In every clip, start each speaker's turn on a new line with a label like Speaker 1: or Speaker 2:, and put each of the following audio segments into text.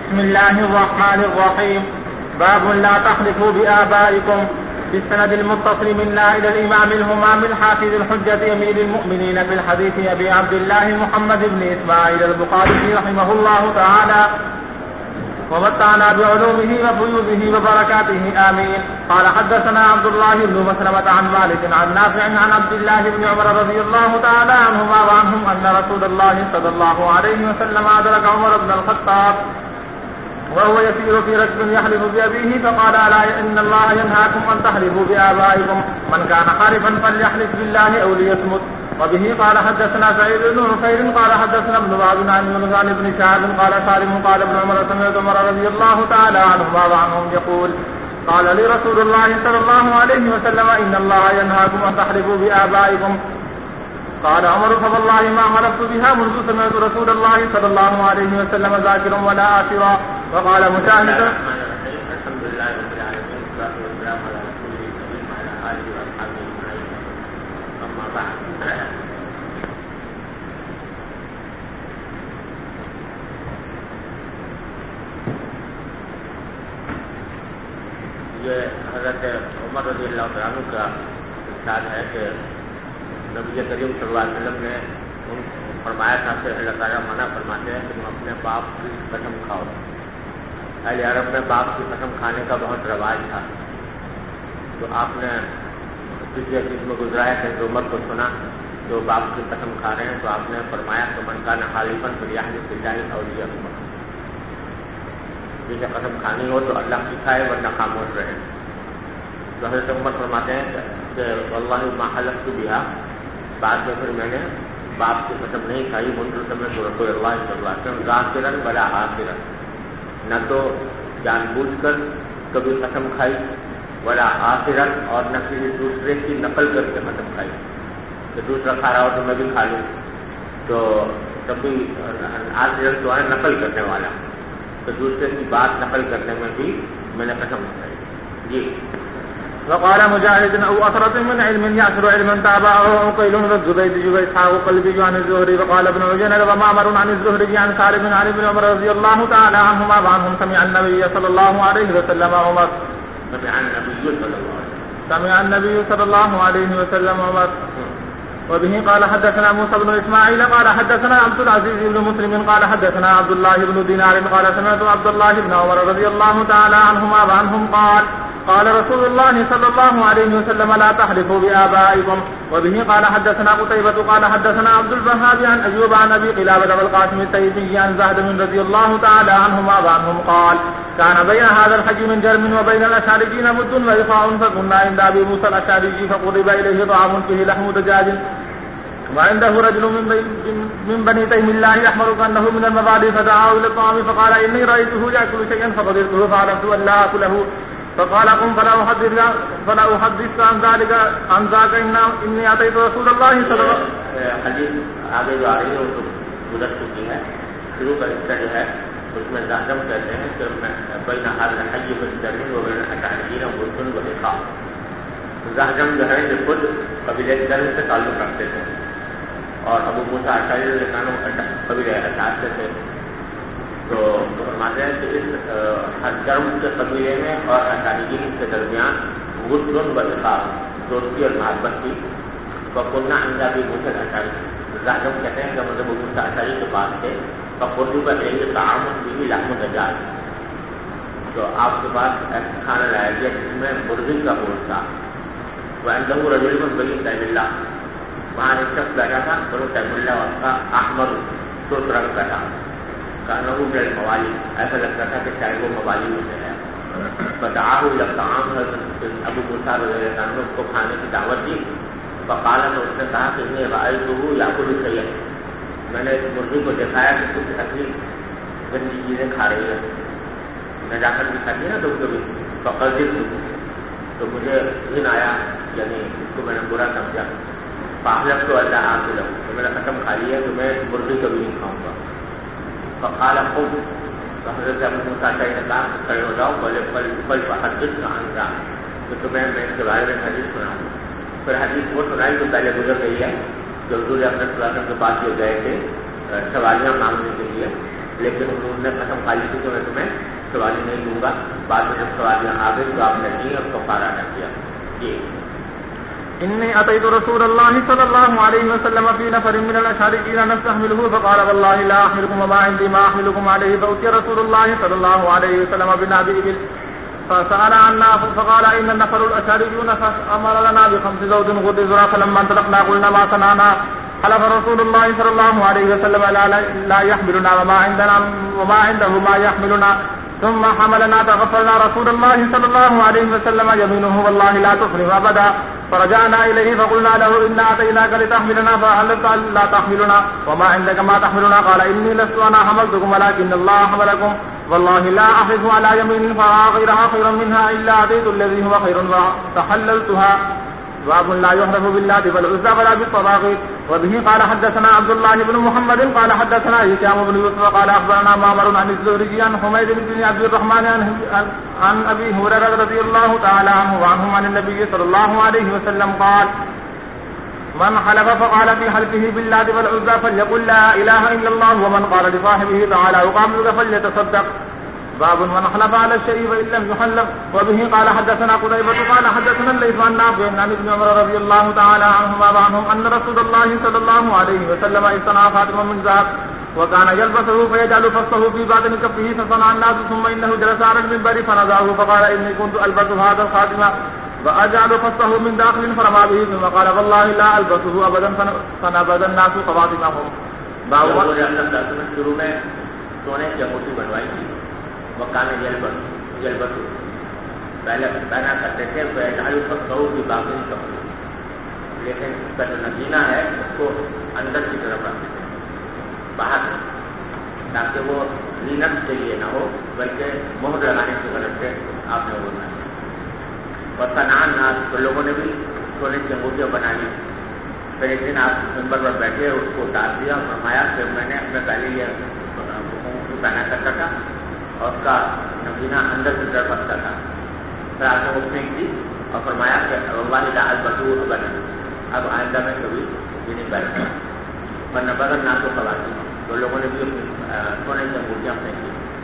Speaker 1: بسم الله الرحمن الرحيم. باب لا تحلفوا بآبائكم. بالسند المتصل منا إلى الإمام الهمام الحافظ الحجة أمير المؤمنين في الحديث أبي عبد الله محمد بن إسماعيل البخاري رحمه الله تعالى ومتعنا بعلومه وفيوضه وبركاته آمين. قال حدثنا عبد الله بن مسلمة عن مالك عن نافع عن عبد الله بن عمر رضي الله تعالى عنهما وعنهم أن رسول الله صلى الله عليه وسلم أدرك عمر بن الخطاب وهو يسير في رجل يحلف بأبيه فقال ألا إن الله ينهاكم أن تحلفوا بآبائكم من كان حالفا فليحلف بالله أو ليصمت. وبه قال حدثنا سعيد بن نصير قال حدثنا ابن وهب عن يونس عن ابن شهاب قال سالم قال ابن عمر سمعت عمر رضي الله تعالى عنهما وعنهم يقول قال لي رسول الله صلى الله عليه وسلم إن الله ينهاكم أن تحلفوا بآبائكم. قال عمر فوالله ما حلفت بها منذ سمعت رسول الله صلى الله عليه وسلم ذاكرا ولا آثرا. وقال مجاهد
Speaker 2: الحمد لله رب العالمين والصلاة والسلام على رسوله الكريم وعلى آله وأصحابه أجمعين. أما بعد یہ حضرت عمر رضی اللہ عنہ کا ارشاد ہے کہ نبی کریم صلی اللہ علیہ وسلم نے فرمایا تھا کہ اللہ تعالیٰ منع فرماتے ہیں کہ تم اپنے باپ کی قسم کھاؤ. اہل عرب میں باپ کی قسم کھانے کا بہت رواج تھا. تو آپ نے کسی حدیث میں گزرا ہے کہ عمر کو سنا جو باپ کی قسم کھا رہے ہیں تو آپ نے فرمایا کہ من کان حالفا فلیحلف باللہ او لیصمت. جسے قسم کھانی ہو تو اللہ کی کھائے ورنہ خاموش رہے. تو حضرت عمر فرماتے ہیں کہ واللہ ما حلفت بها بعد میں پھر میں نے باپ کی قسم نہیں کھائی منذ سمعت رسول اللہ صلی اللہ علیہ وسلم ذاکرا ولا آثرا. نہ تو جان بوجھ کر کبھی قسم کھائی ولا آثرا اور نہ کسی دوسرے کی نقل کر کے قسم کھائی کہ دوسرا کھا رہا ہو تو میں بھی کھا لوں. تو کبھی آثرا تو ہے نقل کرنے والا, تو دوسرے کی بات نقل کرنے میں بھی میں نے قسم کھائی. جی.
Speaker 1: وقال مجاهد أو أثرة من علم يأثر علما تابعه عقيل والزبيد وإسحاق قلبي عن الزهري. وقال ابن عيينة ومعمر عن الزهري عن سالم عن ابن عمر رضي الله تعالى عنهما وعنهم سمع النبي صلى الله عليه وسلم عمر
Speaker 2: سمع
Speaker 1: النبي صلى الله عليه وسلم عمر. وبه قال حدثنا موسى بن إسماعيل قال حدثنا عبد العزيز بن مسلم قال حدثنا عبد الله بن دينار قال سمعت عبد الله بن عمر رضي الله تعالى عنهما وعنهم قال رسول الله صلى الله عليه وسلم لا تحلفوا بآبائكم. وبه قال حدثنا قتيبة قال حدثنا عبد الوهاب عن أيوب عن أبي قلابة والقاسم التيمي عن زهد رضي الله تعالى عنهما وعنهم قال كان بين هذا الحج من جرم وبين الأشعريين مد وإخاء فكنا عند أبي موسى الأشعري فقرب إليه طعام فيه لحم دجاج وعنده رجل من بني تيم الله يحمر كأنه من المبادئ فدعاه إلى الطعام فقال إني رأيته يأكل شيئا فقدرته فعرفت أن لا أكله فقال قم فلا أحدث عن ذاك إني أتيت رسول الله صلى الله عليه وسلم.
Speaker 2: حدیث آگے جو آ رہی ہے وہ تو گزر چکی ہے. شروع کا حصہ جو ہے اس میں زاہدم کہتے ہیں کہ بین هذا الحج والجرم وبين الأشعريين مد وإخاء. زاہدم جو ہے یہ خود قبیلہ جرم سے تعلق رکھتے تھے اور ابو موسیٰ اشعری قبیلہ اشعار سے تھے. تو فرماتے ہیں کہ اس جرم کے قبیلے میں اور اشعریین کے درمیان غسل و اخاء دوستی اور محبت کی. فقلنا عند ابی موسیٰ الاشعری, زاہدم کہتے ہیں کہ مطلب ابو موسیٰ اشعری کے پاس تھے. فقرب الیہ طعام فیہ لحم دجاج, تو آپ کے پاس ایسا کھانا لایا گیا جس میں مرغی کا گوشت تھا. وعنده رجل من بنی تیم اللہ, وہاں ایک شخص بیٹھا تھا بنو تیم اللہ اور کا احمر سرخ رنگ کا تھا. کانه من الموالی, ایسا لگتا تھا کہ شاید وہ موالی میں سے ہے. فدعاه الى الطعام, ابو موسیٰ رضی اللہ عنہ کو کھانے کی دعوت دی. فقال, تو اس نے کہا کہ انی رأیته یأکل شیئا, میں نے اس مرغی کو دیکھایا کہ کچھ اصلی گندی چیزیں کھا رہی ہے. نجاست بھی کھاتی ہے نا تو کبھی. فقدرته, تو مجھے ذہن آیا, یعنی اس کو میں نے برا سمجھا. فاحلفت الا آکلہ, تو میں نے قسم کھا لی ہے کہ میں مرغی کبھی نہیں کھاؤں گا. فقال قم, تو حضرت ابو موسیٰ اشعری نے کہا کھڑے ہو جاؤ, بل فحدثنا عن ذاک, تو تمہیں میں اس کے بارے میں حدیث سناؤں. پھر حدیث وہ سنائی جو پہلے گزر گئی ہے, جو حضور اکرم صلی اللہ علیہ وسلم کے پاس جو گئے تھے سواریاں مانگنے کے لیے. لیکن انہوں نے قسم کھا لی تھی کہ میں تمہیں سوالی نہیں دوں گا. بعد میں جب سوالیاں آ گئی تو آپ نے دی اور کفارہ ادا کیا. جی
Speaker 1: إني أتيت رسول الله صلى الله عليه وسلم في نفر من الأشعريين نستحمله فقال والله لا أحملكم وما عندي ما أحملكم عليه فأتي رسول الله صلى الله عليه وسلم بنابئ إبل فسأل عنا فقال إن النفر الأشعريون فأمر لنا ب5 زوج غد زرع فلما انطلقنا قلنا ما صنعنا حلف رسول الله صلى الله عليه وسلم لا يحملنا وما عنده ما يحملنا ثم حملنا فغفرنا رسول الله صلى الله عليه وسلم يمينه والله لا تفلح أبدا. فرجعنا إليه فقلنا له إنا أتيناك لتحملنا فحلفت لا تحملنا وما عندك ما تحملنا. قال إني لست أنا حملتكم ولكن الله حملكم والله لا أحلف على يمين فرأى غيرها خيرا منها إلا أتيت الذي هو خير فحللتها. باب لا يحلف بالله والعزى ولا بالطواغيت. وبه قال حدثنا عبد الله بن محمد قال حدثنا هشام بن يوسف قال أخبرنا معمر عن الزهري عن حميد بن عبد الرحمن عن أبي هريرة رضي الله تعالى عنه وعنهم عن النبي صلى الله عليه وسلم قال من حلف فقال في حلفه بالله والعزى فليقل لا إله إلا الله ومن قال لصاحبه تعالى أقاملك فليتصدق. باب من حلف على الشيء وإن لم يحلف. وبه قال حدثنا قتيبة قال حدثنا الليث عن نافع عن ابن عمر رضي الله تعالى عنهما وعنهم أن رسول الله صلى الله عليه وسلم اصطنع خاتما من ذهب وكان يلبسه فيجعل فصه في باطن كفه فصنع الناس ثم إنه جلس على المنبر فنزعه فقال إني كنت ألبس هذا الخاتم وأجعل فصه من داخل فرمى به ثم قال والله لا ألبسه أبدا فنبذ الناس خواتمهم.
Speaker 2: شروع میں سونے کی انگوٹھی بنوائی تھی. مکان جلبت پہلے پہنا کرتے تھے کی باقی کپڑے, لیکن اس کا جو نگینا ہے اس کو اندر کی طرف رکھتے تھے باہر, تاکہ وہ زینت کے لیے نہ ہو بلکہ مہر لگانے کی غرض سے آپ نے بولنا ہے. اور سنان تو لوگوں نے بھی سونے کی انگوٹھیاں بنا لی. پھر ایک دن آپ ممبر پر بیٹھے اس کو اتار دیا اور فرمایا کہ میں نے اپنے پہلے یہ پہنا کرتا تھا اور اس کا نگینا اندر کی طرف رکھتا تھا. پھر آپ نے اٹھنے کی اور فرمایا کہ اللہ لاحل بطور بنا, اب آئندہ میں کبھی یہ نہیں بیٹھتا. ورنہ بدل نہ تو خواتین تو لوگوں نے بھی سونے کی انگوٹھیاں پھینکی.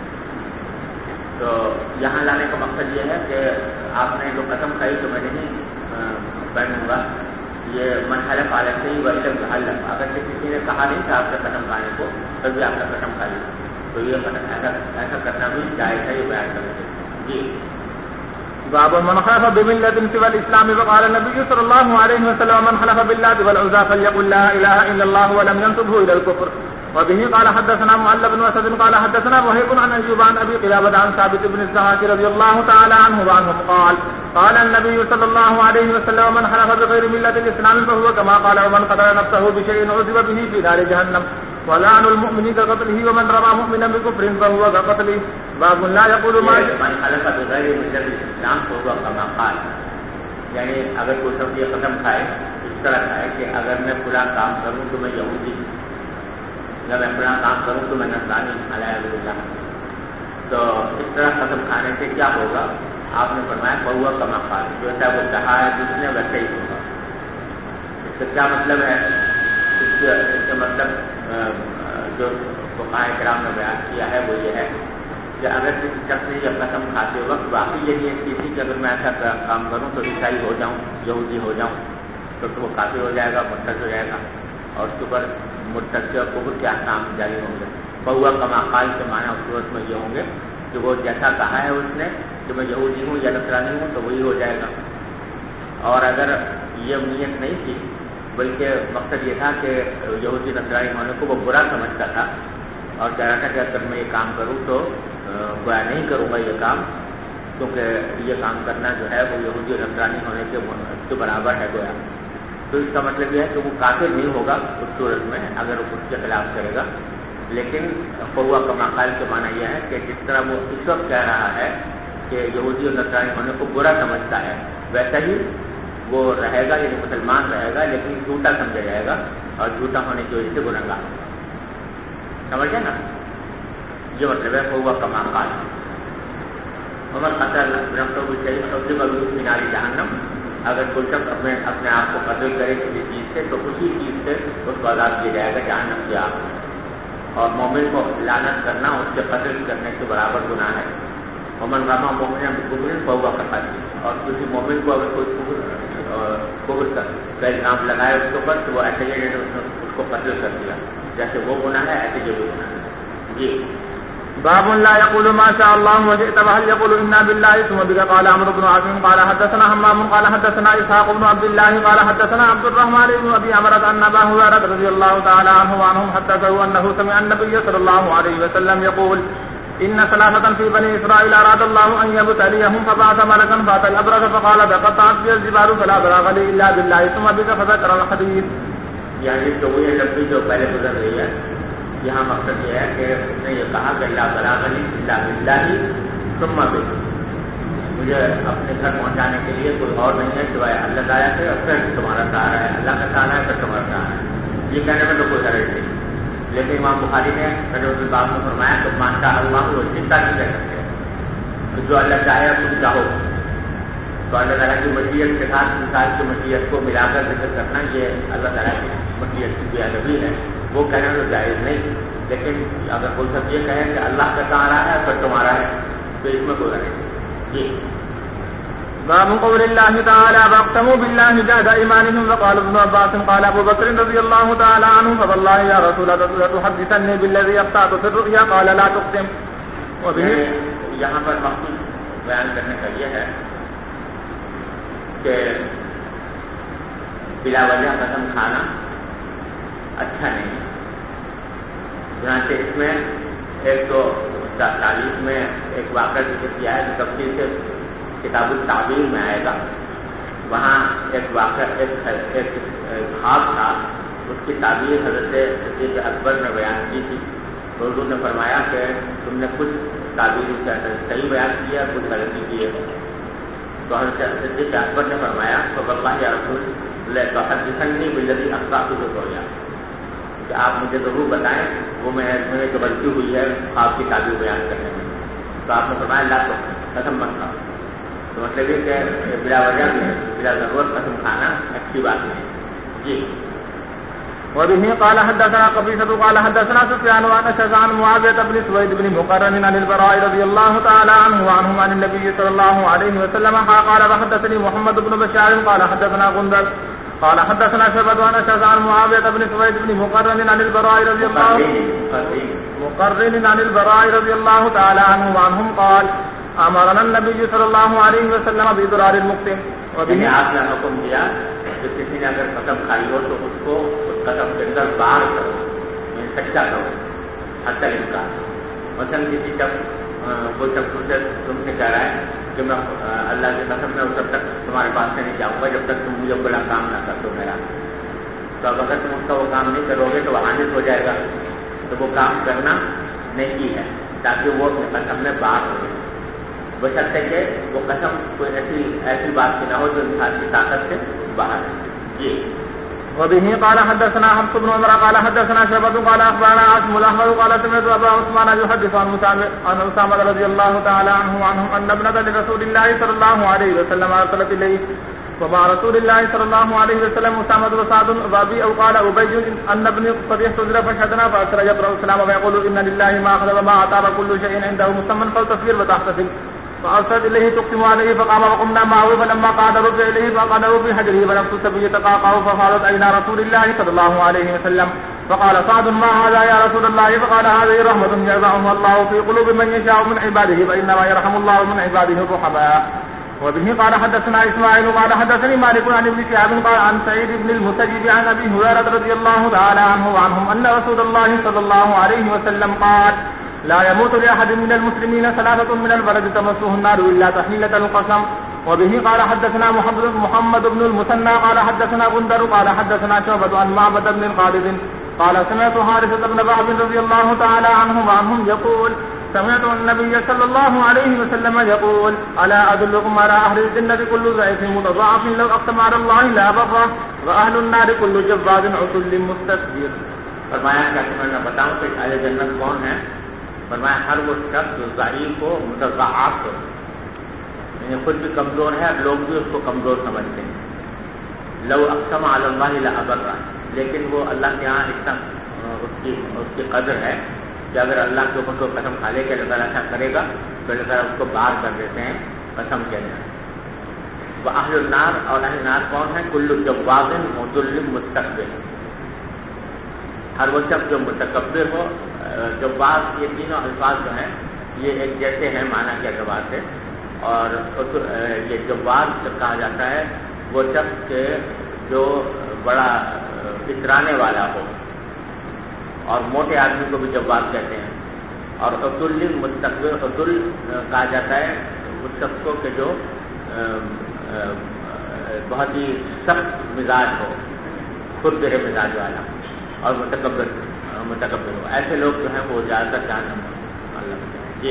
Speaker 2: تو یہاں لانے کا مقصد یہ ہے کہ آپ نے جو قسم کھائی تو میں نہیں پہنوں گا, یہ منحلف حالت سے ہی وہی لگ حلف. اگر کسی نے کہا نہیں تھا آپ سے قسم کھانے کو تبھی آپ نے قسم کھائی تو یہ ایسا کرنا بھی جائز ہے, یہ بیان کرتے ہیں. جی
Speaker 1: باب من حلف بملة سوى الإسلام. وقال النبي صلى الله عليه وسلم من حلف بالله والعزى فليقل لا إله إلا الله ولم ينسبه إلى الكفر. وبه قال حدثنا معل بن أسد قال حدثنا وهيب عن أيوب عن أبي قلابة عن ثابت بن الضحاك رضي الله تعالى عنه وعنهم قال النبي صلى الله عليه وسلم من حلف بغير ملة الإسلام فهو كما قال ومن قتل نفسه بشيء عذب به في نار جهنم ولعن المؤمن كقتله ومن رمى مؤمنا بكفر فهو كقتله. باب لا يقول ما
Speaker 2: من حلف بغير ملة الإسلام فهو كما قال, یعنی اگر کوئی شخص یہ قسم کھائے اس طرح کھائے کہ اگر میں فلاں کام کروں تو میں یہودی, یا میں فلاں کام کروں تو میں نصرانی علیہ باللہ, تو اس طرح قسم کھانے سے کیا ہوگا؟ آپ نے فرمایا بہوا کما قال, جیسا وہ کہا ہے جس نے ویسے ہی ہوگا. اس کا کیا مطلب ہے؟ اس کا مطلب جو فقہاء کرام نے بیان کیا ہے وہ یہ ہے کہ اگر کسی شخص نے یہ قسم کھاتے وقت واقعی یہ نیت کی تھی کہ اگر میں ایسا کام کروں تو عیسائی ہو جاؤں, یہودی ہو جاؤں, تو وہ کافر ہو جائے گا, مرتد ہو جائے گا, اور اس کے اوپر مرتد کے اور کفر کے احکام جاری ہوں گے. بہوا کما قال کے معنی اس صورت میں یہ ہوں گے کہ وہ جیسا کہا ہے اس نے کہ میں یہودی ہوں یا نصرانی ہوں تو وہی ہو جائے گا. اور اگر یہ نیت نہیں تھی بلکہ مقصد یہ تھا کہ یہودی نصرانی ہونے کو وہ برا سمجھتا تھا اور کہہ رہا تھا کہ اگر میں یہ کام کروں تو گویا نہیں کروں گا یہ کام, کیونکہ یہ کام کرنا جو ہے وہ یہودی اور نصرانی ہونے کے برابر ہے گویا, تو اس کا مطلب یہ ہے کہ وہ کافر نہیں ہوگا اس صورت میں اگر اس کے خلاف کرے گا. لیکن فہوا کما قال کے معنی یہ ہے کہ جس طرح وہ اس وقت کہہ رہا ہے کہ یہودی اور نصرانی ہونے کو برا سمجھتا ہے ویسا ہی وہ رہے گا, یعنی مسلمان رہے گا لیکن جھوٹا سمجھا جائے گا اور جھوٹا ہونے کی وجہ سے گنہگار. سمجھے نا, یہ مطلب ہے فہوا کما قال. عمر قتل نفسه بشيء عذب به في نار جہنم, اگر کوئی شخص اپنے آپ کو قتل کرے کسی چیز سے تو اسی چیز سے اس کو عذاب دیا جائے گا جہنم کی آگ. اور مومن کو لعنت کرنا اس کے قتل کرنے کے برابر گناہ ہے. ومن رمى مؤمنا بكفر فهو كقتله. اور کسی مومن کو اگر کوئی کفر کا الزام لگائے اس کے اوپر تو وہ ایسے ہی اس کو قتل کر دیا. جیسے وہ گناہ ہے ایسے یہ بھی گناہ ہے. جی.
Speaker 1: باب لا يقول ما شاء الله وشئت بل يقول انا بالله ثم بك. قال عمرو بن عاصم قال حدثنا حمام قال حدثنا اسحاق بن عبد الله قال حدثنا عبد الرحمن بن ابي عمرو ان ابا هريره رضي الله تعالى عنه وعنهم حدثه انه سمع النبي صلى الله عليه وسلم يقول ان ثلاثه في بني اسرائيل اراد الله ان يبتليهم فبعث ملكا فاتى الابرص فقال تقطعت بي الجبال فلا بلاغ لي الا بالله ثم بك فذكر الحديث.
Speaker 2: یعنی تو وہ لفظ جو پہلے گزر رہی ہے یہاں مقصد یہ ہے کہ اس نے یہ کہا کہ لا بلاغ لی الا باللہ ثم بک. مجھے اپنے گھر پہنچانے کے لیے کوئی اور نہیں ہے سوائے اللہ تعالیٰ سے اور پھر تمہارا سہارا ہے. اللہ کا سہارا ہے پھر تمہارا سہارا ہے. یہ کہنے میں تو کوئی حرج نہیں. لیکن امام بخاری نے اس بات میں فرمایا کہ مانتا اللہ وہ چنتا نہیں کر سکتے. جو اللہ چاہے تم چاہو تو اللہ تعالیٰ کی مشیت کے ساتھ انسان کی مشیت کو ملا کر ذکر کرنا یہ اللہ تعالیٰ کی مشیت کی بے ادبی ہے. وہ کہنا تو جائز نہیں. لیکن اگر کوئی سب یہ کہے کہ اللہ کا سہارا ہے پھر تمہارا ہے تو اس میں کوئی حرج نہیں. جی.
Speaker 1: باب قول الله تعالى واقسموا بالله جهد ايمانهم. وقال ابن عباس قال ابو بكر رضي الله تعالى عنه فوالله يا رسول الله تحدثني بالذي اخطأت في الرؤيا قال لا تقسم. وبه
Speaker 2: یہاں پر مخصوص بیان کرنے کا یہ ہے کہ بلا وجہ قسم کھانا اچھا نہیں. چنانچہ اس میں ایک تو تعلیم میں ایک واقعہ ذکر کیا ہے جو تفصیل سے کتاب التعبیر میں آئے گا. وہاں ایک واقعہ ایک خواب تھا. اس کی تعبیر حضرت صدیق اکبر نے بیان کی تھی. حضور نے فرمایا کہ تم نے کچھ تعبیر صحیح بیان کیا کچھ غلطی کی ہے. تو حضرت صدیق اکبر نے فرمایا تو واللہ یا رسول اللہ تحدثنی بالذی اخطأت فی الرؤیا کہ آپ مجھے ضرور بتائیں وہ میں جو غلطی ہوئی ہے خواب کی تعبیر بیان کرنے میں. تو آپ نے فرمایا لا تو قسم مت کھاؤ. تو مطلب یہ کہ بلا وجہ بلا ضرورت قسم کھانا اچھی بات نہیں. جی.
Speaker 1: وبه قال حدثنا قبيصة قال حدثنا سفيان عن شيبان معاوية بن سويد بن مقرن عن البراء رضي الله تعالى عنه وعنهم عن النبي صلى الله عليه وسلم قال وحدثني محمد بن بشار قال حدثنا غندر قال حدثنا شيبان عن شيبان معاوية بن سويد بن مقرن عن البراء رضي الله تعالى عنه وعنهم قال امرنا النبي صلى الله عليه وسلم بإضرار المقسم.
Speaker 2: وبه آپ نے حکم دیا کہ کسی نے اگر قسم کھائی ہو تو اس کو اس قسم کے اندر باہر کرو یعنی سچا کرو حتی الامکان. مثلا کسی کوئی شخص تم سے کہہ رہا ہے کہ میں اللہ کی قسم میں تب تک تمہارے پاس سے نہیں جاؤں گا جب تک تم مجھے بڑا کام نہ کر دو میرا. تو اگر تم اس کا وہ کام نہیں کرو گے تو وہ حانث ہو جائے گا. تو وہ کام کرنا نہیں ہے تاکہ وہ اپنے قسم میں باہر ہو جائے. بشرطے کہ وہ قسم کوئی ایسی بات کی نہ ہو جو انسان کی طاقت سے باہر ہے. جی.
Speaker 1: وبه قال حدثنا حفص بن عمر قال حدثنا شعبة قال اخبرنا عاصم الاحمر قال سمعت ابا عثمان يحدث عن اسامة رضي الله تعالى عنه وعنهم ان ابنة لرسول الله صلى الله عليه وسلم ارسلت اليه ومع رسول الله صلى الله عليه وسلم اسامة وسعد وابي او قال ابي ان ابني قد يحتضر فشهدنا فاكثر يقرأ السلام ويقول ان لله ما اخذ وما اعطى وكل شيء عنده مسمى فالتصوير وتحتسب. فأرسلت إليه تقسم عليه فقام وقمنا معه فلما قعد رجع إليه فقعده في حجره فنفس السبي يتقاقع ففاضت عينا رسول الله صلى الله عليه وسلم فقال سعد ما هذا يا رسول الله فقال هذه رحمة يرفعها الله في قلوب من يشاء من عباده فإنما يرحم الله من عباده الرحماء. وبه قال حدثنا إسماعيل قال حدثني مالك عن ابن شهاب قال عن سعيد بن المسيب عن أبي هريرة رضي الله تعالى عنه وعنهم أن رسول الله صلى الله عليه وسلم قال لا يموت لأحد من المسلمين ثلاثة من البلد تمسه النار إلا تحليلة القسم. وبه قال حدثنا محمد بن المثنى قال حدثنا غندر قال حدثنا شعبة عن معبد بن خالد قال سمعت حارثة بن وهب رضي الله تعالى عنهم وعنهم يقول سمعت النبي صلى الله عليه وسلم يقول ألا أدلكم على أهل الجنة كل ضعيف متضاعف لو أقسم على الله لا بره وأهل النار كل جبار عتل مستكبر.
Speaker 2: فرمایا کہ میں بتاؤں کہ اہل جنت کون ہے. فرمایا ہر وہ شخص جو ضعیف ہو متضاعف ہو یعنی خود بھی کمزور ہے اور لوگ بھی اس کو کمزور سمجھتے ہیں. لو اقسم علی اللہ لابرہ لیکن وہ اللہ کے یہاں اتنا اس کی قدر ہے کہ اگر اللہ کے اوپر کو قسم کھا لے کہ اللہ تعالیٰ ایسا کرے گا تو اللہ تعالیٰ اس کو بار کر دیتے ہیں قسم کے اندر. وہ اہل النار اور اہل النار کون ہے؟ کل جواب مدل مستقبل، ہر وہ شخص جو متکبر ہو. جواب یہ تینوں الفاظ جو ہیں یہ ایک جیسے ہیں معنی کے اعتبار سے، اور یہ جواب جب کہا جاتا ہے وہ شخص کے جو بڑا اترانے والا ہو، اور موٹے آدمی کو بھی جواب کہتے ہیں. اور عدل مستقبل، عدل کہا جاتا ہے اس شخص کو کہ جو بہت ہی سخت مزاج ہو، خود بے مزاج والا، اور متکبر ہو. ایسے لوگ جو ہیں وہ زیادہ تر جہنم میں. جی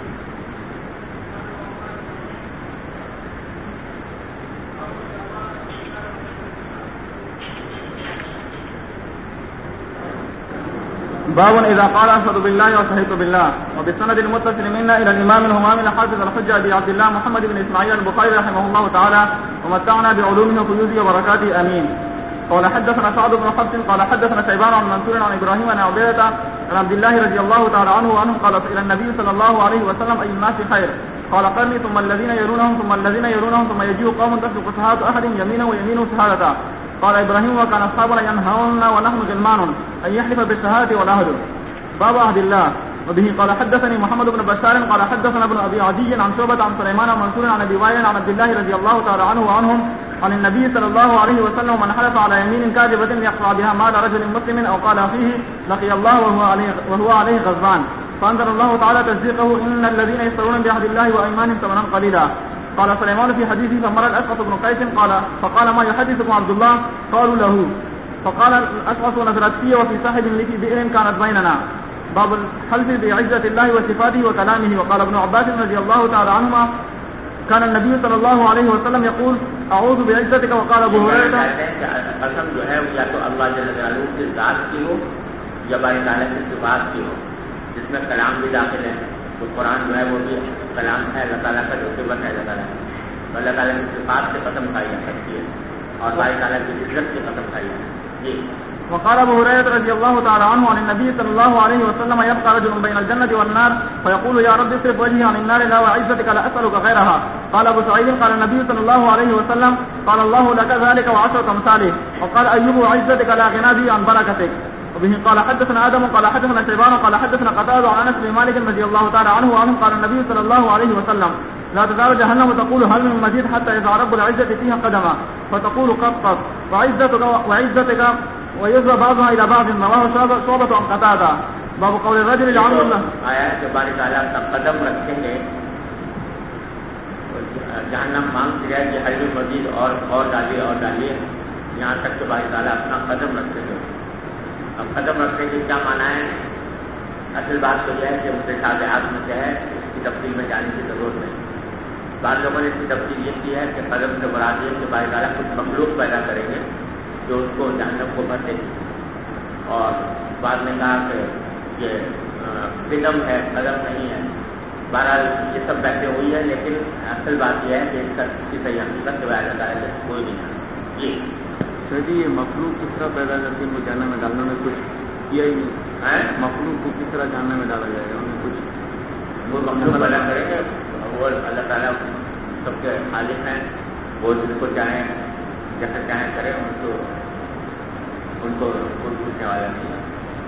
Speaker 1: باب اذا قال اشهد بالله وشهدت بالله. وبالسند المتصل منا الى الامام الهمام الحافظ الحجه ابي عبد الله محمد بن اسماعيل البخاري رحمه الله تعالى ومتعنا بعلومه وفيوزه وبركاته امين. قال حدثنا سعد بن حفص قال حدثنا شيبان عن منصور عن ابراهيم عن عبيده عن عبد الله رضي الله تعالى عنه قال الى النبي صلى الله عليه وسلم اي الناس خير؟ قال قرني ثم الذين يلونهم ثم الذين يلونهم ثم يجيء قوم تسبق شهاده احد يمينه ويمينه شهادته. قال ابراهيم وكان اصحابنا ينهون ونحن غلمان ان يحلف بالشهاده والعهد. باب عهد الله. وبه قال حدثني محمد بن بشار قال حدثنا ابن ابي عدي عن شعبة عن سليمان ومنصور عن ابي وائل عن عبد الله رضي الله تعالى عنه وعنهم عن النبي صلى الله عليه وسلم من حلف على يمين كاذبة يقطع بها مال رجل مسلم او قال فيه لقي الله وهو عليه غضبان فانزل الله تعالى تصديقه ان الذين يشترون بعهد الله وايمانهم ثمنا قليلا. قال سليمان في حديثه فمر الاشعث بن قيس فقال ما يحدثكم عبد الله؟ قالوا له. فقال الاشعث نزلت في وفي صاحب لي في بئر كانت بيننا. باب الحلف بعزة الله وصفاته وكلامه. وقال ابن عباس رضي الله تعالى عنهما كان النبي صلى الله عليه وسلم يقول اعوذ بعزتك. وقال ابو هريرة
Speaker 2: قسم جو ہے یا تو اللہ جل جلالہ کی ذات کی ہو یا باری تعالیٰ کی صفات کی ہو، جس میں کلام بھی داخل ہے. تو قرآن جو ہے وہ بھی کلام ہے اللہ تعالیٰ کا، جو صفت ہے اللہ تعالیٰ کی صفات سے قسم کھائی جا سکتی ہے، اور باری تعالیٰ کی عزت سے قسم کھائی جا سکتی ہے. جی.
Speaker 1: وقال ابو هريرة رضي الله تعالى عنه عن النبي صلى الله عليه وسلم يبقى رجل بين الجنة والنار فيقول يا رب اصرف وجهي عن النار لا وعزتك لا أسألك غيرها. قال ابو سعيد قال النبي صلى الله عليه وسلم قال الله لك ذلك وعشرة أمثاله. وقال أيوب وعزتك لا غنى بي عن بركتك. وبه قال حدثنا آدم قال حدثنا شيبان قال حدثنا قتادة عن أنس بن مالك رضي الله تعالى عنه وعنه قال النبي صلى الله عليه وسلم لا تزال جهنم تقول هل من مزيد حتى إذا رب العزة فيها قدما فتقول قد قد وعزتك ويزرى بعضها إلى بعض. رواه شعبة عن قتادة. باب قول الرجل لعمر الله
Speaker 2: آیا کہ باری تعالیٰ کا قدم رکھیں گے، جہنم مانگتی رہے کہ ہر مزید اور ڈالیے یہاں تک کہ باری تعالیٰ اپنا قدم رکھیں گے. اب قدم رکھنے کی کیا معنی ہے؟ اصل بات تو یہ ہے کہ متشابہات میں سے ہے، اس کی تفصیل میں جانے کی ضرورت نہیں. بعض لوگوں نے اس کی تفصیل یہ کی ہے کہ قدم سے مراد یہ کہ باری تعالیٰ کچھ مخلوق پیدا کریں گے جو اس کو جہنم کو بھرتے گی، اور بعد میں کہا کہ یہ قدم ہے، قدم نہیں ہے. بہرحال یہ سب باتیں ہوئی ہے، لیکن اصل بات یہ ہے کہ اس کا کسی صحیح حقیقت سے بیان کرتا ہے کوئی نہیں ہے. جی
Speaker 1: جی یہ مخلوق کس طرح پیدا کر کے جہنم میں ڈالنے میں کچھ کیا ہی نہیں ہے. مخلوق کو کس طرح جہنم میں ڈالا جائے گا؟ انہیں کچھ
Speaker 2: وہ مخلوق پیدا کریں گے، وہ اللہ تعالیٰ سب کے خالق ہیں، وہ جن کو چاہیں جیسا چاہیں کریں، ان کو کوئی پوچھنے والا نہیں ہے.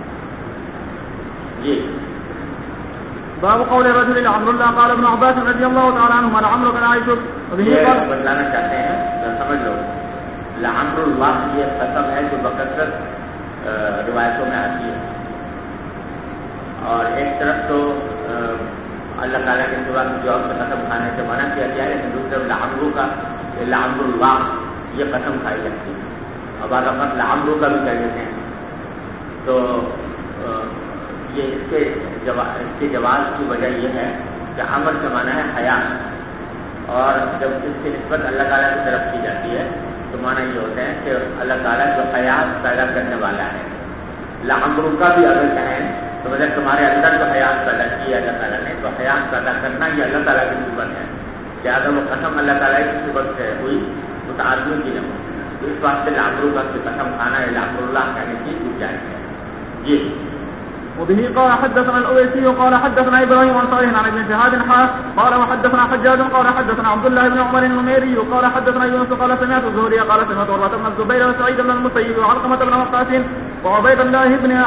Speaker 2: جی.
Speaker 1: باب قول رجل لعمر الله قال ابن عباس رضي الله تعالى عنهما لعمر بن عائشة.
Speaker 2: بتلانا چاہتے ہیں سمجھ لو، لعمر اللہ یہ قسم ہے جو بکثرت روایتوں میں آتی ہے، اور ایک طرف تو اللہ تعالیٰ کے سوا کسی اور سے قسم کھانے سے منع کیا گیا ہے، لیکن دوسری طرف لعمر اللہ یہ قسم کھائی جاتی ہے، اور بعض اوقات لعمر کا بھی کہہ دیتے ہیں. تو یہ اس کے جواز کی وجہ یہ ہے کہ عمر کا معنی ہے حیا، اور جب اس کی نسبت اللہ تعالیٰ کی طرف کی جاتی ہے تو معنی یہ ہوتا ہے کہ اللہ تعالیٰ جو حیات پیدا کرنے والا ہے. لعمر کا بھی اگر کہیں تو مطلب تمہارے اندر جو حیات پیدا کی ہے اللہ تعالیٰ نے، تو حیات پیدا کرنا یہ اللہ تعالیٰ کی صفت ہے. لہٰذا وہ قسم اللہ تعالیٰ کی صفت سے ہوئی، اس آدمی کی نہ ہو، تو اس واسطے لعمر کا قسم کھانا ہے لعمر اللہ کہنے کی گنجائش ہے. جی.
Speaker 1: وبه قال حدثنا الأويسي قال حدثنا إبراهيم عن صالح عن ابن شهاب قال وحدثنا حجاج قال حدثنا عبد الله بن عمر النميري قال حدثنا يونس قال سمعت الزهري قال سمعت عروة بن الزبير وسعيد بن المسيب وعلقمة بن وقاص وعبيد الله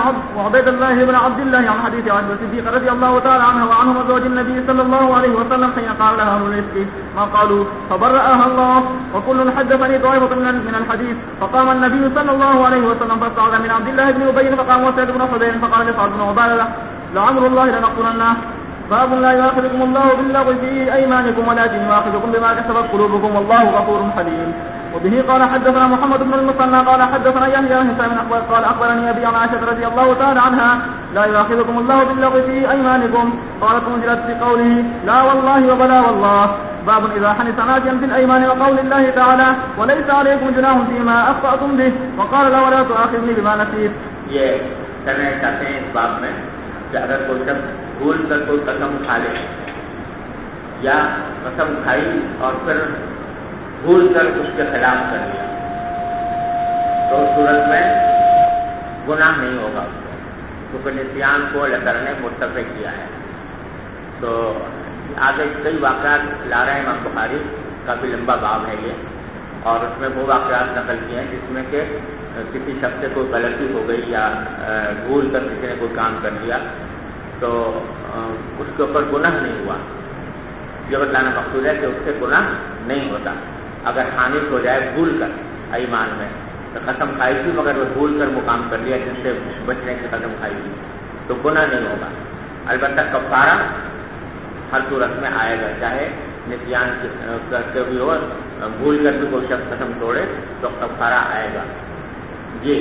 Speaker 1: بن عبد الله عن حديث عائشة الصديق رضي الله تعالى عنها وعنهم زوج النبي صلى الله عليه وسلم حين قال لها أهل الإفك ما قالوا فبرأها الله وكل حدثني طائفة من الحديث. فقام النبي صلى الله عليه وسلم فاستعاذ من عبد الله بن أبي فقام وسعيد بن حضير فقال لسعد بن عبادة لعمر الله لنقتلنه. باب لا يؤاخذكم الله باللغو في أيمانكم ولكن يؤاخذكم بما كسبت قلوبكم والله غفور حليم. وبه قال حدثنا محمد بن المثنى قال حدثنا يحيى بن هشام قال أخبرني أبي عن عائشة رضي الله تعالى عنها لا يؤاخذكم الله باللغو في أيمانكم قالت انزلت في قوله لا والله وبلا والله. باب إذا حنث ناجيا في الأيمان وقول الله تعالى وليس عليكم جناح فيما أخطأتم به وقال لا ولا تؤاخذني بما نسيت.
Speaker 2: یہ کرنا چاہتے ہیں اس باب میں کہ اگر کوئی شخص بھول کر کوئی قسم کھا لے یا قسم کھائی اور پھر بھول کر اس کے خلاف کر لیا تو اس صورت میں گناہ نہیں ہوگا کیونکہ نسیان کو کرنے متفق کیا ہے. تو آگے کئی واقعات لا رہے ہیں امام بخاری, کافی لمبا باب ہے یہ, اور اس میں وہ واقعات نقل کیے ہیں جس میں کہ کسی شخص سے کوئی غلطی ہو گئی یا بھول کر کسی نے کوئی کام کر لیا تو اس کے اوپر گناہ نہیں ہوا. یہ بتلانا مقصود ہے کہ اس سے گناہ نہیں ہوتا. اگر حانث ہو جائے بھول کر ایمان میں تو قسم کھائی تھی مگر وہ بھول کر وہ کام کر لیا جس سے بچنے کی قسم کھائی تھی تو گناہ نہیں ہوگا. البتہ کفارہ ہر صورت میں آئے گا, چاہے نسیان کرتے ہوئے ہو, بھول کر بھی کوئی شخص قسم توڑے تو کفارہ آئے گا. جی.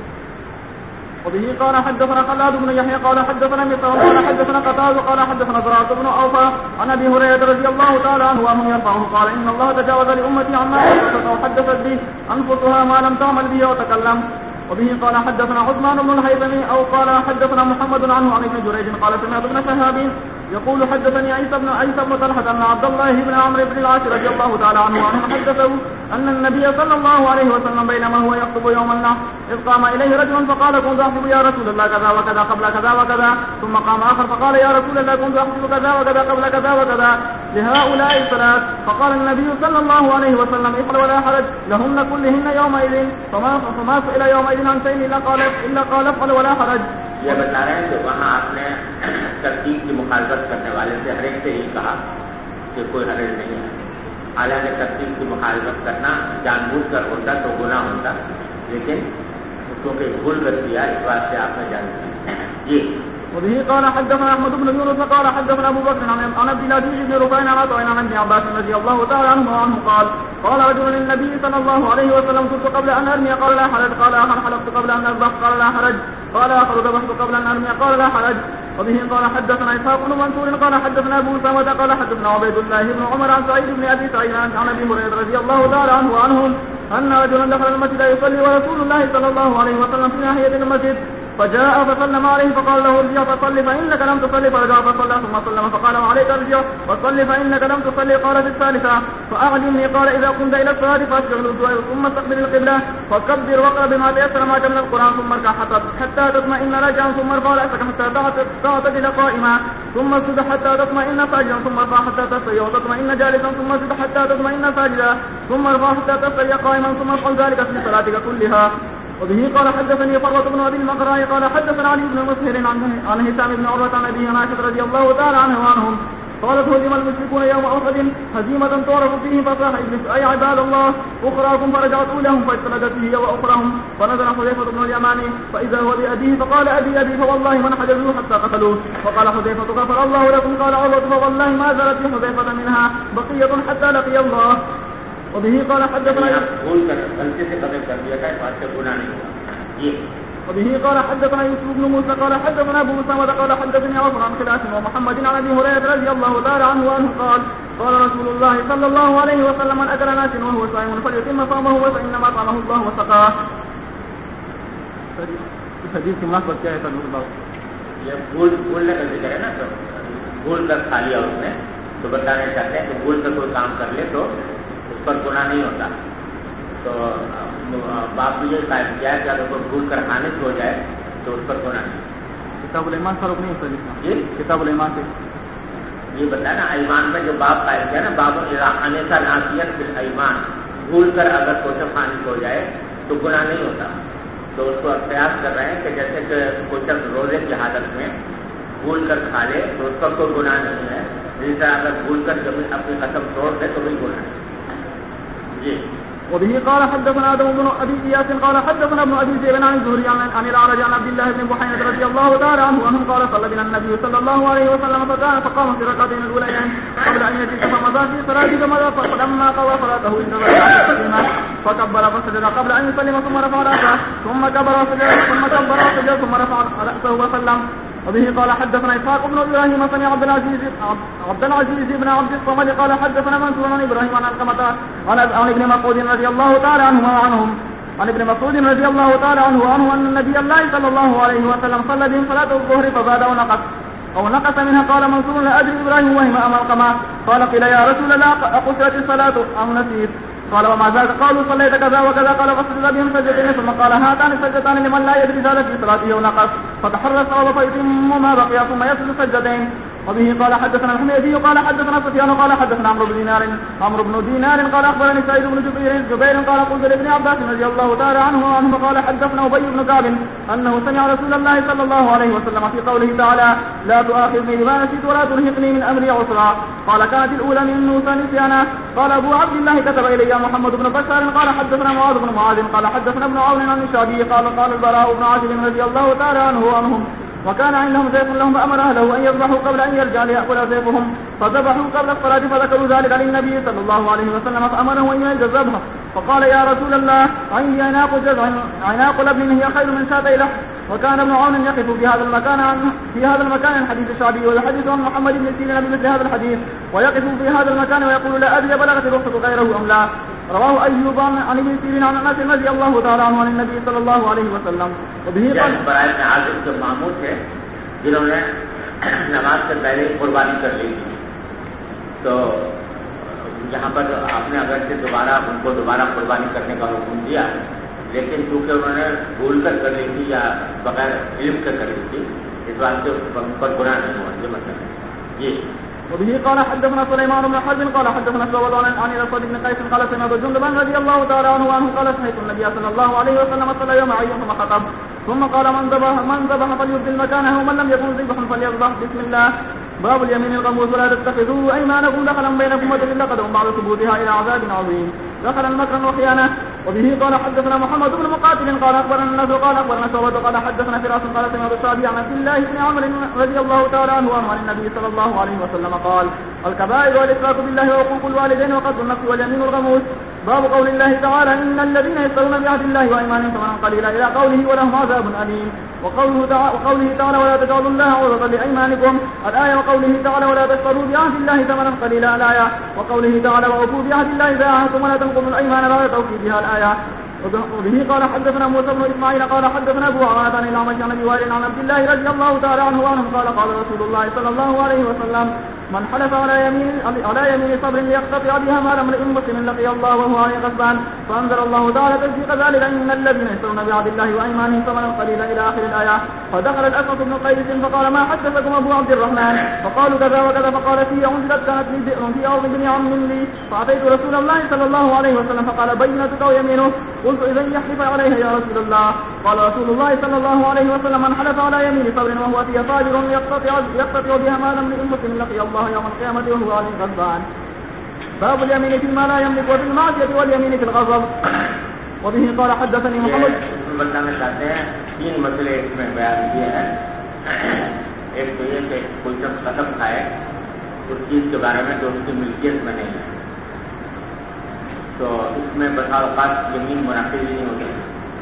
Speaker 1: وبه قال حدثنا خلاد بن يحيى قال حدثنا مصعب قال حدثنا قتادة قال حدثنا زرعة بن أوفى عن أبي هريرة رضي الله تعالى عنه وعنه يرفعه قال إن الله تجاوز لأمتي عما حدثت به أنفسها ما لم تعمل به وتكلم. وبه قال حدثنا عثمان بن الهيثمي أو قال حدثنا محمد عنه عن ابن جريج قال سمعت ابن شهاب يقول حدثني عيسى بن طلحة أن عبد الله بن عمرو بن العاص رضي الله تعالى عنه حدثه أن النبي صلى الله عليه وسلم بينما هو يخطب يوم النحر إذ قام إليه رجل فقال كنت أحسب يا رسول الله كذا وكذا قبل كذا وكذا ثم قام آخر فقال يا رسول الله كنت أحسب كذا وكذا قبل كذا وكذا لهؤلاء الثلاث فقال النبي صلى الله عليه وسلم افعل ولا حرج لهن كلهن يومئذ فما سئل يومئذ عن شيء إلا قال افعل ولا حرج.
Speaker 2: یہ بتا رہے ہیں کہ وہاں آپ نے ترتیب کی مخالفت کرنے والے سے ہر ایک سے یہ کہا کہ کوئی حرج نہیں ہے. حالانکہ ترتیب کی مخالفت کرنا جان بوجھ کر ہوتا تو گناہ ہوتا, لیکن کیونکہ بھول کر کیا اس بات سے آپ نے جان دی. جی.
Speaker 1: وبه قال حدثنا احمد بن يونس قال حدثنا ابو بكر عن عبد العزيز بن رفيع عن ابن عباس رضي الله تعالى عنه قال رجل للنبي صلى الله عليه وسلم كنت قبل ان ارمي قال لا حرج قال اخر حلقت قبل ان اذبح قال لا حرج قال اخر ذبحت قبل ان ارمي قال لا حرج. وبه قال حدثنا اسحاق بن منصور قال حدثنا ابو اسامه قال حدثنا عبيد الله بن عمر عن سعيد بن ابي سعيد عن ابي هريره رضي الله تعالى عنهم ان رجلا دخل المسجد يصلي ورسول الله صلى الله عليه وسلم في ناحيه المسجد فجاء فسلم عليه فقال له ارجع فصلي فإنك لم تصلي فرجع فصلى ثم سلم فقال وعليك ارجع فصلي فإنك لم تصلي. قال في الثالثة فأعلمني قال إذا قمت إلى الصلاة فأسجد الوضوء ثم استقبل القبلة فكبر واقرأ بما تيسر معك من القرآن ثم اركع حتى تطمئن راجعا ثم ارفع رأسك حتى تعتدل قائما ثم اسجد حتى تطمئن ساجدا ثم ارفع حتى تستوي وتطمئن جالسا ثم اسجد حتى تطمئن ساجدا ثم ارفع حتى تستوي قائما ثم افعل ذلك في صلاتك كلها. وبه قال حدثني فروة بن أبي المقراء قال حدثنا علي بن مسهر عن هشام بن عروة عن أبيه عائشة رضي الله تعالى عنه وعنهم قالت هزم المشركون يوم أحد هزيمة تعرف فيه فصاح ابن أي عباد الله أخراكم فرجعت أولهم فاجتلدت هي وأخرهم فنزل حذيفة بن اليماني فإذا هو بأبيه فقال أبي فوالله من حجزوه حتى قتلوه فقال حذيفة غفر الله لكم قال عروة فوالله ما زالت في حذيفة منها بقية حتى لقي الله. وبه قال حدثنا وبه قال حدثنا يوسف بن موسى قال حدثنا ابو اسامه قال حدثني عمرو عن خلاف ومحمد عن ابي هريره رضي الله تعالى عنه قال رسول الله صلى الله عليه وسلم من اكل ناس وهو صائم فليتم صومه فانما طعمه الله وسقاه. حدیث کی مناسبت کیا ہے سر؟
Speaker 2: یہ بھولنے کا ذکر ہے نا, تو بھول کر کھا لیا اس نے تو بتانا چاہتے ہیں کہ بھول کر کوئی کام کر لے تو اس پر گناہ نہیں ہوتا. تو باپ نے یہ قائم کیا ہے کہ اگر کوئی بھول کر حانث ہو جائے تو اس پر گناہ نہیں.
Speaker 1: کتاب الایمان کا رکن نہیں
Speaker 2: جی
Speaker 1: کتاب الایمان سے
Speaker 2: یہ بتایا نا ایمان میں جو باب قائم کیا نا باب انیسا ناسیت فی الایمان, بھول کر اگر کوشش خانی ہو جائے تو گناہ نہیں ہوتا. تو اس کو قیاس کر رہے ہیں کہ جیسے کہ کوشش روزے کی حالت میں بھول کر کھا لے تو اس کا کوئی گناہ نہیں ہے, اسی طرح اگر بھول کر کبھی اپنی قسم توڑ دے تو بھی گناہ ہے. جی
Speaker 1: وبه قال حدثنا آدم بن أبي إياس قال حدثنا ابن أبي ذئب عن الزهري عن الأعرج عن عبد الله بن بحينة رضي الله تعالى عنه أنه قال صلى بنا النبي صلى الله عليه وسلم فقام في ركعتين الأوليين قبل أن يجلس فمضى في صلاته فمضى فلما قضى صلاته انتظر فكبر فسجد قبل أن يسلم ثم رفع رأسه ثم كبر وسجد ثم رفع رأسه وسلم. وبه قال حدثنا إسحاق بن إبراهيم سمع عبد العزيز بن عبد الصمد قال حدثنا منصور عن إبراهيم عن علقمة عن ابن مسعود رضي الله تعالى عنه وعنهم عن ابن مسعود رضي الله تعالى عنه وعنه أن النبي الله صلى الله عليه وسلم صلى بهم صلاة الظهر فزاد أو نقص منها. قال منصور لا أدري إبراهيم وهم أم علقمة قال قيل يا رسول الله أقصرت الصلاة أم نسيت قال وما زاد قالوا صليت كذا وكذا قال فسجد بهم سجدتين ثم قال هاتان السجدتان لمن لا يدري ذلك في صلاته ونقص فتحرى الصواب فيتم ما بقي ثم يسجد سجدتين. وبه قال حدثنا الحميدي قال حدثنا سفيان قال حدثنا عمرو بن دينار قال اخبرني سعيد بن جبير قال قلت لابن عباس رضي الله تعالى عنه قال حدثنا ابي بن كعب انه سمع رسول الله صلى الله عليه وسلم في قوله تعالى لا تؤاخذني بما نسيت ولا ترهقني من امري عسرا قال كانت الاولى من موسى نسيانا. قال ابو عبد الله كتب الي محمد بن بشار قال حدثنا معاذ بن معاذ قال حدثنا ابن عون عن الشعبي قال البراء بن عازب رضي الله تعالى عنه وعنهم وكان عندهم سيف لهم فأمر أهله أن يذبحوا قبل أن يرجع ليأكل سيفهم فذبحوا قبل الصلاة فذكروا ذلك للنبي صلى الله عليه وسلم فأمره أن يعيد الذبح فقال يا رسول الله عندي عناق لبن هي خير من شاتي لحم. وكان ابن عون يقف في هذا المكان الحديث الشعبي ويحدث عن محمد بن سيرين بمثل هذا الحديث ويقف في هذا المكان ويقول لا أدري بلغت الرخصة غيره أم لا. رواه أيوب عن ابن سيرين عن أنس رضي الله تعالى عنه عن النبي صلى الله عليه وسلم. وبه قال
Speaker 2: برائے عازب جو معمول تھے جنہوں نے نماز سے پہلے قربانی کر لی تو یہاں پر آپ نے اگر سے ان کو دوبارہ قربانی کرنے کا حکم دیا لیکن چونکہ انہوں نے بھول کر لی تھی یا بغیر علم کر لی تھی اس بات سے ان پر گناہ نہیں ہوا. یہ مطلب ہے. جی
Speaker 1: وبه قال حدثنا سليمان بن حرب قال حدثنا شعبة عن الأسود بن قيس قال سمعت جندبا رضي الله تعالى عنه قال سمعت النبي صلى الله عليه وسلم صلى يوم عيد ثم خطب ثم قال من ذبح فليبدل مكانه ومن لم يكن ذبحا فليذبح بسم الله. باب اليمين الغموس ولا تتخذوا أيمانكم دخلا بينكم وتذل قدم بعد ثبوتها إلى عذاب عظيم دخلا مكرا وخيانة. وبه قال حدثنا محمد بن مقاتل قال أخبرنا الناس قال أخبرنا شعبة قال حدثنا فراس قال سمعت الشعبي عن عبد الله بن عمرو رضي الله تعالى عنه عن النبي صلى الله عليه وسلم قال الكبائر والإشراك بالله وعقوق الوالدين وقتل النفس واليمين الغموس. باب قول الله تعالى إن الذين يشترون بعهد الله وأيمانهم ثمنا قليلا إلى قوله ولهم عذاب أليم. وقوله تعالى ولا تجعلوا الله عرضا لأيمانكم الآية. وقوله تعالى ولا تشتروا بعهد الله ثمنا قليلا الآية. وقوله تعالى وأوفوا بعهد الله إذا عاهدتم ولا تنقضوا الأيمان بعد توكيدها الآية. وبه قال حدثنا موسى بن إسماعيل قال حدثنا أبو عوانة عن الأعمش عن أبي وائل عن عبد الله رضي الله تعالى عنه قال قال رسول الله صلى الله عليه وسلم من حلف على يمين صبر ليقتطع بها مال امرئ مسلم لقي الله وهو عليه غضبان فأنزل الله تعالى تصديق ذلك إن الذين يشترون بعهد الله وأيمانهم ثمنا قليلا إلى آخر الآية. فدخل الأسود بن قيس فقال ما حدثكم أبو عبد الرحمن فقالوا كذا وكذا فقال في أنزلت كانت لي بئر في أرض بن عم لي فأتيت رسول الله صلى الله عليه وسلم فقال بينتك ويمينه قلت إذا يحلف عليها يا رسول الله. قال رسول الله صلى الله عليه وسلم من حلف على يمين صبر وهو فيها فاجر يقتطع بها مال امرئ مسلم لقي الله يوم القيامة وهو عليه غضبان. باب اليمين فيما لا يملك وفي المعصية واليمين في الغضب. وبه قال حدثني محمد.
Speaker 2: بتانا چاہتے ہیں تین مسئلے اس میں بیان کیے ہیں. ایک تو یہ کہ کوئی شخص قسم کھائے اس چیز کے بارے میں جو اس کی ملکیت میں نہیں ہے تو اس میں بسا اوقات یمین منعقد ہی نہیں ہوتی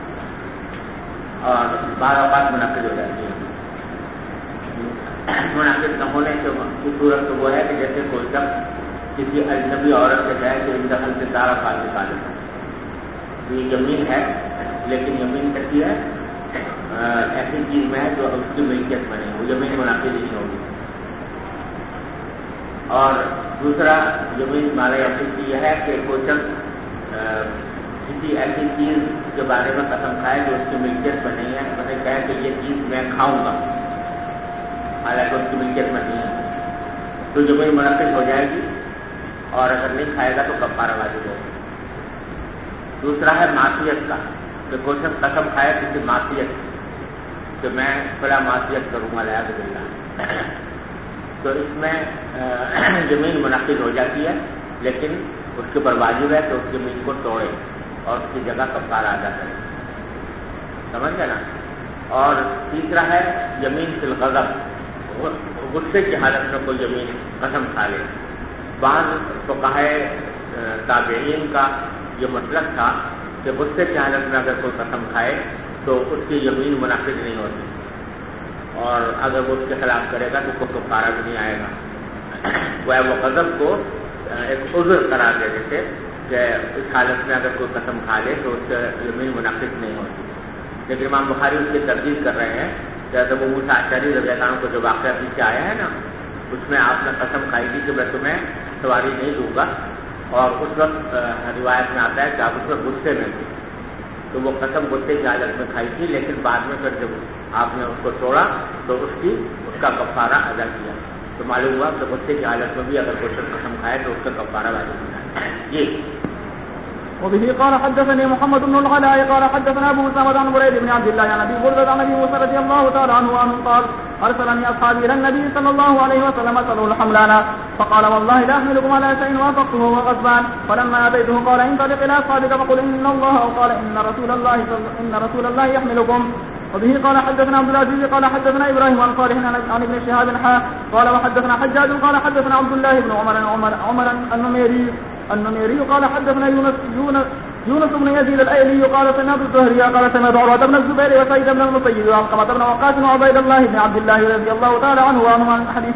Speaker 2: اور بعض اوقات منعقد ہو جاتی ہے. منعقد نہ ہونے کی صورت تو وہ ہے کہ جیسے کوئی شخص کسی اجنبی عورت سے جائے کہ ان دخل سے سارا فال نکالے. یہ یمین ہے لیکن یمین کیسی ہے ایسی چیز میں ہے جو اس کی ملکیت میں نہیں, وہ یمین منعقد ہی نہیں ہوگی. اور دوسرا یمین مالا یقین کی یہ ہے کہ کوئی شخص کسی ایسی چیز کے بارے میں قسم کھائے جو اس کی ملکیت میں نہیں ہے، انہیں کہے کہ یہ چیز میں کھاؤں گا حالانکہ اس کی ملکیت میں نہیں ہے، تو زمین منعقد ہو جائے گی، اور اگر نہیں کھائے گا تو کفارہ واجب ہوگا۔ دوسرا ہے معصیت کا، کہ کوئی شخص قسم کھائے کسی معصیت کہ میں فلاں معصیت کروں گا والعیاذ باللہ، تو اس میں زمین منعقد ہو جاتی ہے، لیکن اس کے اوپر واجب ہے کہ اس زمین کو توڑے اور اس کی جگہ کفارہ ادا کرے، سمجھ گئے نا۔ اور تیسرا ہے یمین فی الغضب، غصے کی حالت میں کوئی یمین قسم کھا لے۔ بعض فقہاء تابعین کا یہ مطلب تھا کہ غصے کی حالت میں اگر کوئی قسم کھائے تو اس کی یمین منعقد نہیں ہوتی، اور اگر وہ اس کے خلاف کرے گا تو کوئی کفارہ بھی نہیں آئے گا۔ وہ غضب کو ایک عذر قرار دے دیتے کہ اس حالت میں اگر کوئی قسم کھا لے تو اس سے یمین منعقد نہیں ہوتی، لیکن امام بخاری اس کی تردید کر رہے ہیں کہ ابو موسیٰ اشعری رضی اللہ عنہ کو جو واقعہ پیچھے آیا ہے نا، اس میں آپ نے قسم کھائی تھی کہ میں تمہیں سواری نہیں دوں گا، اور اس وقت روایت میں آتا ہے کہ آپ اس وقت غصے میں تھے، تو وہ قسم غصے کی حالت میں کھائی تھی، لیکن بعد میں پھر جب آپ نے اس کو توڑا تو اس کا کفارہ ادا کیا، تو معلوم ہوا کہ غصے کی حالت میں بھی اگر کوئی شخص قسم کھائے تو اس کا کفارہ واجب ہوتا ہے۔ جی
Speaker 1: وبه قال حدثني محمد بن العلاء قال حدثنا ابو اسامه عن بريد بن عبد الله عن ابي هريره عن ابي موسى رضي الله تعالى عنه قال ارسلني اصحابي الى النبي صلى الله عليه وسلم سالوا الحملان فقال والله لا احملكم على شيء وافقته وهو غضبان فلما اتيته قال انطلق الى اصحابك فقل ان الله او قال ان رسول الله يحملكم. وبه قال حدثنا عبد العزيز قال حدثنا ابراهيم عن صالح عن ابن شهاب قال وحدثنا حجاج قال حدثنا عبد الله بن عمر النميري قال حدثنا يونس بن يزيد الايلي قال سمعت الزهري قال سمعت عروة بن الزبير وسعيد بن المسيب وعلقمة بن وقاص وعبيد الله بن عبد الله رضي الله تعالى عنه عن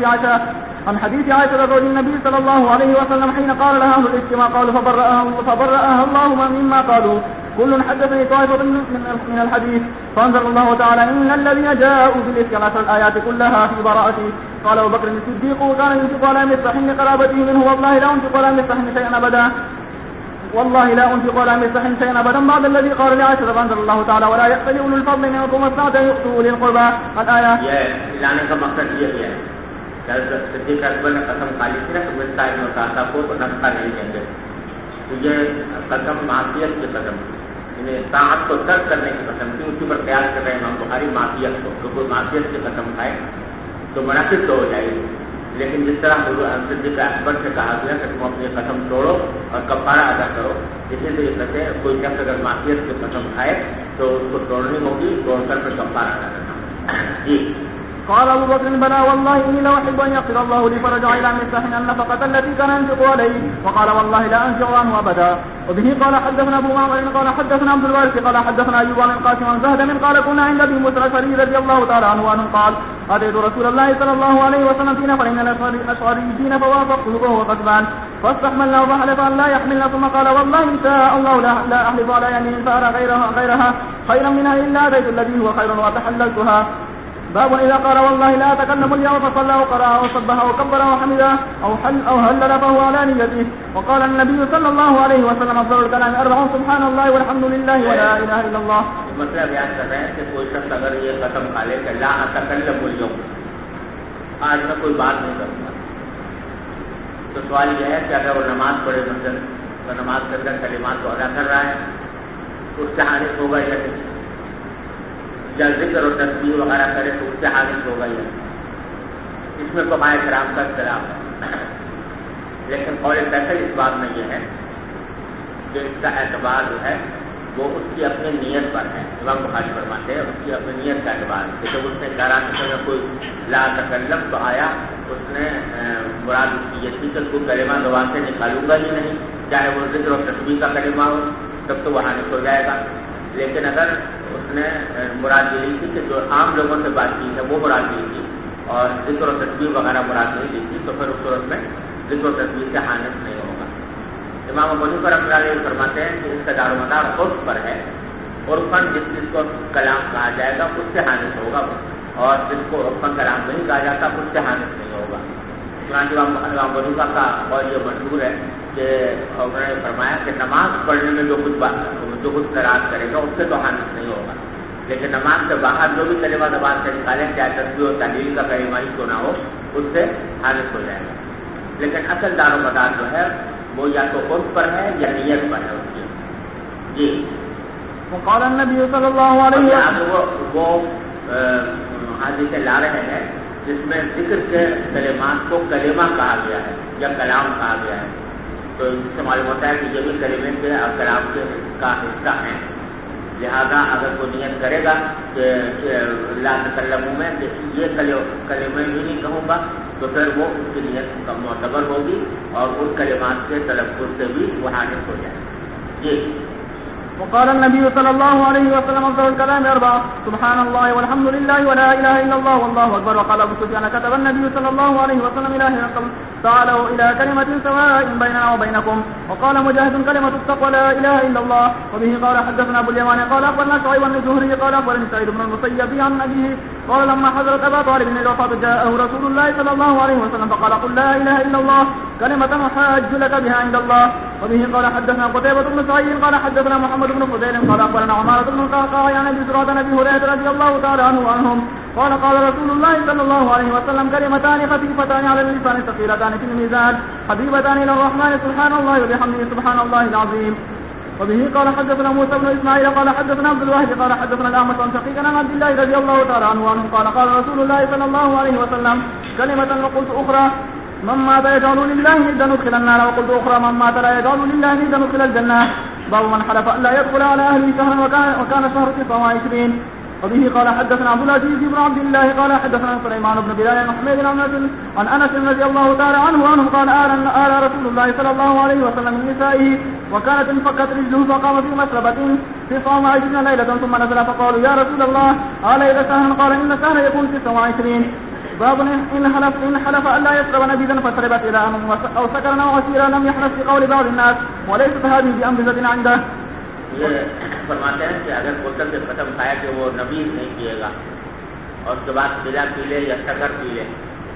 Speaker 1: حديث عائشة زوج النبي صلى الله عليه وسلم حين قال لها أهل الاجتماع قالوا فبرأها الله مما قالوا كل حدثني طائفة من الحديث فأنزل الله تعالى إن الذين جاءوا بالإفك عشر الآيات كلها في براءته. قال أبو بكر الصديق كان ينفق على مصطح قرابته منه والله لا أنفق على مصطح شيئا أبدا بعد الذي قال لعائشة فأنزل الله تعالى ولا يأتل أولو الفضل منكم والسعة يؤتوا أولي القربى الآية.
Speaker 2: یہ لانے کا مقصد یہ ہے کہ صدیق اکبر نے قسم کھا لی تھی نا کہ مصطح بن وقاصہ کو نفقہ نہیں دیں گے، تو یہ قسم معصیت کی قسم، یعنی طاعت کو ترک کرنے کی قسم تھی، اسی پر قیاس کر رہے ہیں امام بخاری معصیت کو، کہ کوئی معصیت کی قسم کھائے تو منعقد تو ہو جائے گی، لیکن جس طرح صدیق اکبر سے کہا گیا کہ تم اپنی قسم توڑو اور کفارہ ادا کرو، اسی طریقے سے کوئی شخص اگر معصیت کی قسم کھائے تو اس کو توڑنی ہوگی، توڑ کر پھر کفارہ ادا کرنا۔ جی
Speaker 1: قال ابو بكر بلى والله اني لو احب ان يغفر الله لي فرجع الى مصطح النفقه التي كان ينفق عليه وقال والله لا انفق عنه ابدا. وبه قال حدثنا ابو معمر قال حدثنا عبد الوارث قال حدثنا ايوب عن القاسم عن زهد من قال كنا عند ابي موسى الاشعري رضي الله تعالى عنه قال اتيت رسول الله صلى الله عليه وسلم في نفر من الاشعريين فوافقته وهو غضبان فاستحملنا وحلف ان لا يحملنا ثم قال والله ان شاء الله لا احلف على يمين فارى غيرها خيرا منها الا اتيت الذي هو خير وتحللتها. باب اذا قال والله لا اتكلم اليوم فصلى وقرأ وصبح وكبر وحمده او هلل فهو على نيته. وقال النبي صلى الله عليه وسلم افضل الكلام 4 سبحان الله والحمد لله ولا اله الا الله.
Speaker 2: مسئلہ بیان کر رہے ہیں کہ کوئی شخص اگر یہ قسم کھا لے کہ لا اتکلم اليوم، آج میں کوئی بات نہیں کروں گا، تو سوال یہ ہے کہ اگر وہ نماز پڑھے مثلاً تو نماز کے اندر کلمات کو ادا کر رہا ہے تو اس سے حادث ہوگا یا نہیں، یا ذکر اور تسبیح وغیرہ کرے تو اس سے حادث ہوگا یا نہیں، اس میں فقہائے کرام کا اختلاف ہے، لیکن قول صحیح اس بات میں یہ ہے کہ اس کا اعتبار جو ہے وہ اس کی اپنی نیت پر ہے۔ امام بخاری فرماتے ہیں اس کی اپنی نیت کا اعتبار ہے کہ جب اس نے کہا کہ کوئی لا تکلم تو آیا، اس نے مراد اس کی یہ تھی کہ کوئی کلمہ زبان سے نکالوں گا ہی نہیں، چاہے وہ ذکر اور تسبیح کا کلمہ ہو تب تو وہاں نکل جائے گا، لیکن اگر اس نے مراد یہ لی تھی کہ جو عام لوگوں سے بات کی ہے وہ مراد لی تھی اور ذکر و تسبیح وغیرہ مراد نہیں لی تھی تو پھر اس صورت میں ذکر و تسبیح سے حانث نہیں ہوگا۔ امام ابو حنیفہ رحمۃ اللہ علیہ فرماتے ہیں کہ اس کا دار و مدار عرف پر ہے، عرفاً جس چیز کو کلام کہا جائے گا اس سے حانث ہوگا، اور جس کو عرفاً کلام نہیں کہا جاتا اس سے حانث نہیں ہوگا۔ چنانچہ امام ابو حنیفہ کا اور یہ مشہور ہے کہ انہوں نے فرمایا کہ نماز پڑھنے میں جو کچھ قرار کرے گا اس سے تو حانث نہیں ہوگا، لیکن نماز سے باہر جو بھی کلمہ زبان سے نکالے چاہے تسبیح و تحلیل کا کلمہ ہی کیوں نہ ہو اس سے حانث ہو جائے گا. لیکن اصل دار و مدار جو ہے وہ یا تو عرف پر ہے یا نیت پر ہے اس کی. جی
Speaker 1: وقال النبی صلی اللہ علیہ وسلم
Speaker 2: وہ حدیث لا رہے ہیں جس میں ذکر کے کلمات کو کلمہ کہا گیا ہے یا کلام کہا گیا ہے، تو اس سے معلوم ہوتا ہے کہ یہ بھی کلمے کے اور کلام کے کا حصہ ہیں. لہذا اگر کوئی نیت کرے گا کہ لا تکلموا میں یہ کلمے بھی نہیں کہوں گا تو پھر وہ اس کی نیت معتبر ہوگی اور ان کلمات کے تلفظ سے بھی وہ حانث ہو جائے. جی
Speaker 1: وقال النبي صلى الله عليه وسلم افضل الكلام اربعه سبحان الله والحمد لله ولا اله الا الله والله اكبر. وقال ابو سفيان كتب النبي صلى الله عليه وسلم الى هرقل تعالوا الى كلمه سواء بيننا وبينكم. وقال مجاهد كلمه التقوى لا اله الا الله. وبه قال حدثنا ابو اليمان قال اخبرنا شعيب بن زهري قال اخبرني سعيد بن المسيب عن ابيه قال لما حضرت ابا طالب الوفاه جاءه رسول الله صلى الله عليه وسلم فقال قل لا اله الا الله كلمه احاج لك بها عند الله. وبه قال حدثنا قتيبة بن سعيد قال حدثنا محمد بن فضيل قال اخبرنا عمارة بن القعقاع عن ابي زرعة عن ابي هريرة رضي الله تعالى عنه وعنهم قال قال رسول الله صلى الله عليه وسلم كلمتان خفيفتان على اللسان ثقيلتان في الميزان حبيبتان الى الرحمن سبحان الله وبحمده سبحان الله العظيم. وبه قال حدثنا موسى بن اسماعيل قال حدثنا عبد الواحد قال حدثنا الاعمش عن شقيق عن عبد الله رضي الله تعالى عنه وعنه قال قال رسول الله صلى الله عليه وسلم كلمة وقلت اخرى من مات يجعل لله ندا ندخل النار وقلت اخرى من مات لا يجعل لله ندا ندخل الجنة. باب من حلف الا يدخل على اهله شهرا وكان شهر 29. وبه قال حدثنا عبد العزيز بن عبد الله قال حدثنا سليمان بن بلال عن حميد عن انس رضي الله تعالى عنه قال آل رسول الله صلى الله عليه وسلم من نسائه وكانت انفكت رجله فقام في مسربة في 29 ليلة ثم نزل فقالوا يا رسول الله ليلة شهر قال ان شهر يكون 29. باب ان حلف الا يشرب نبيذا فشربت الى ان او سكرنا وعسيرا لم يحنث في قول بعض الناس وليست هذه بأنبذة عنده.
Speaker 2: یہ فرماتے ہیں کہ اگر بوتل سے ختم کھایا کہ وہ نبیذ نہیں پیے گا اور اس کے بعد پیلا پی لے یا شکر پی لے.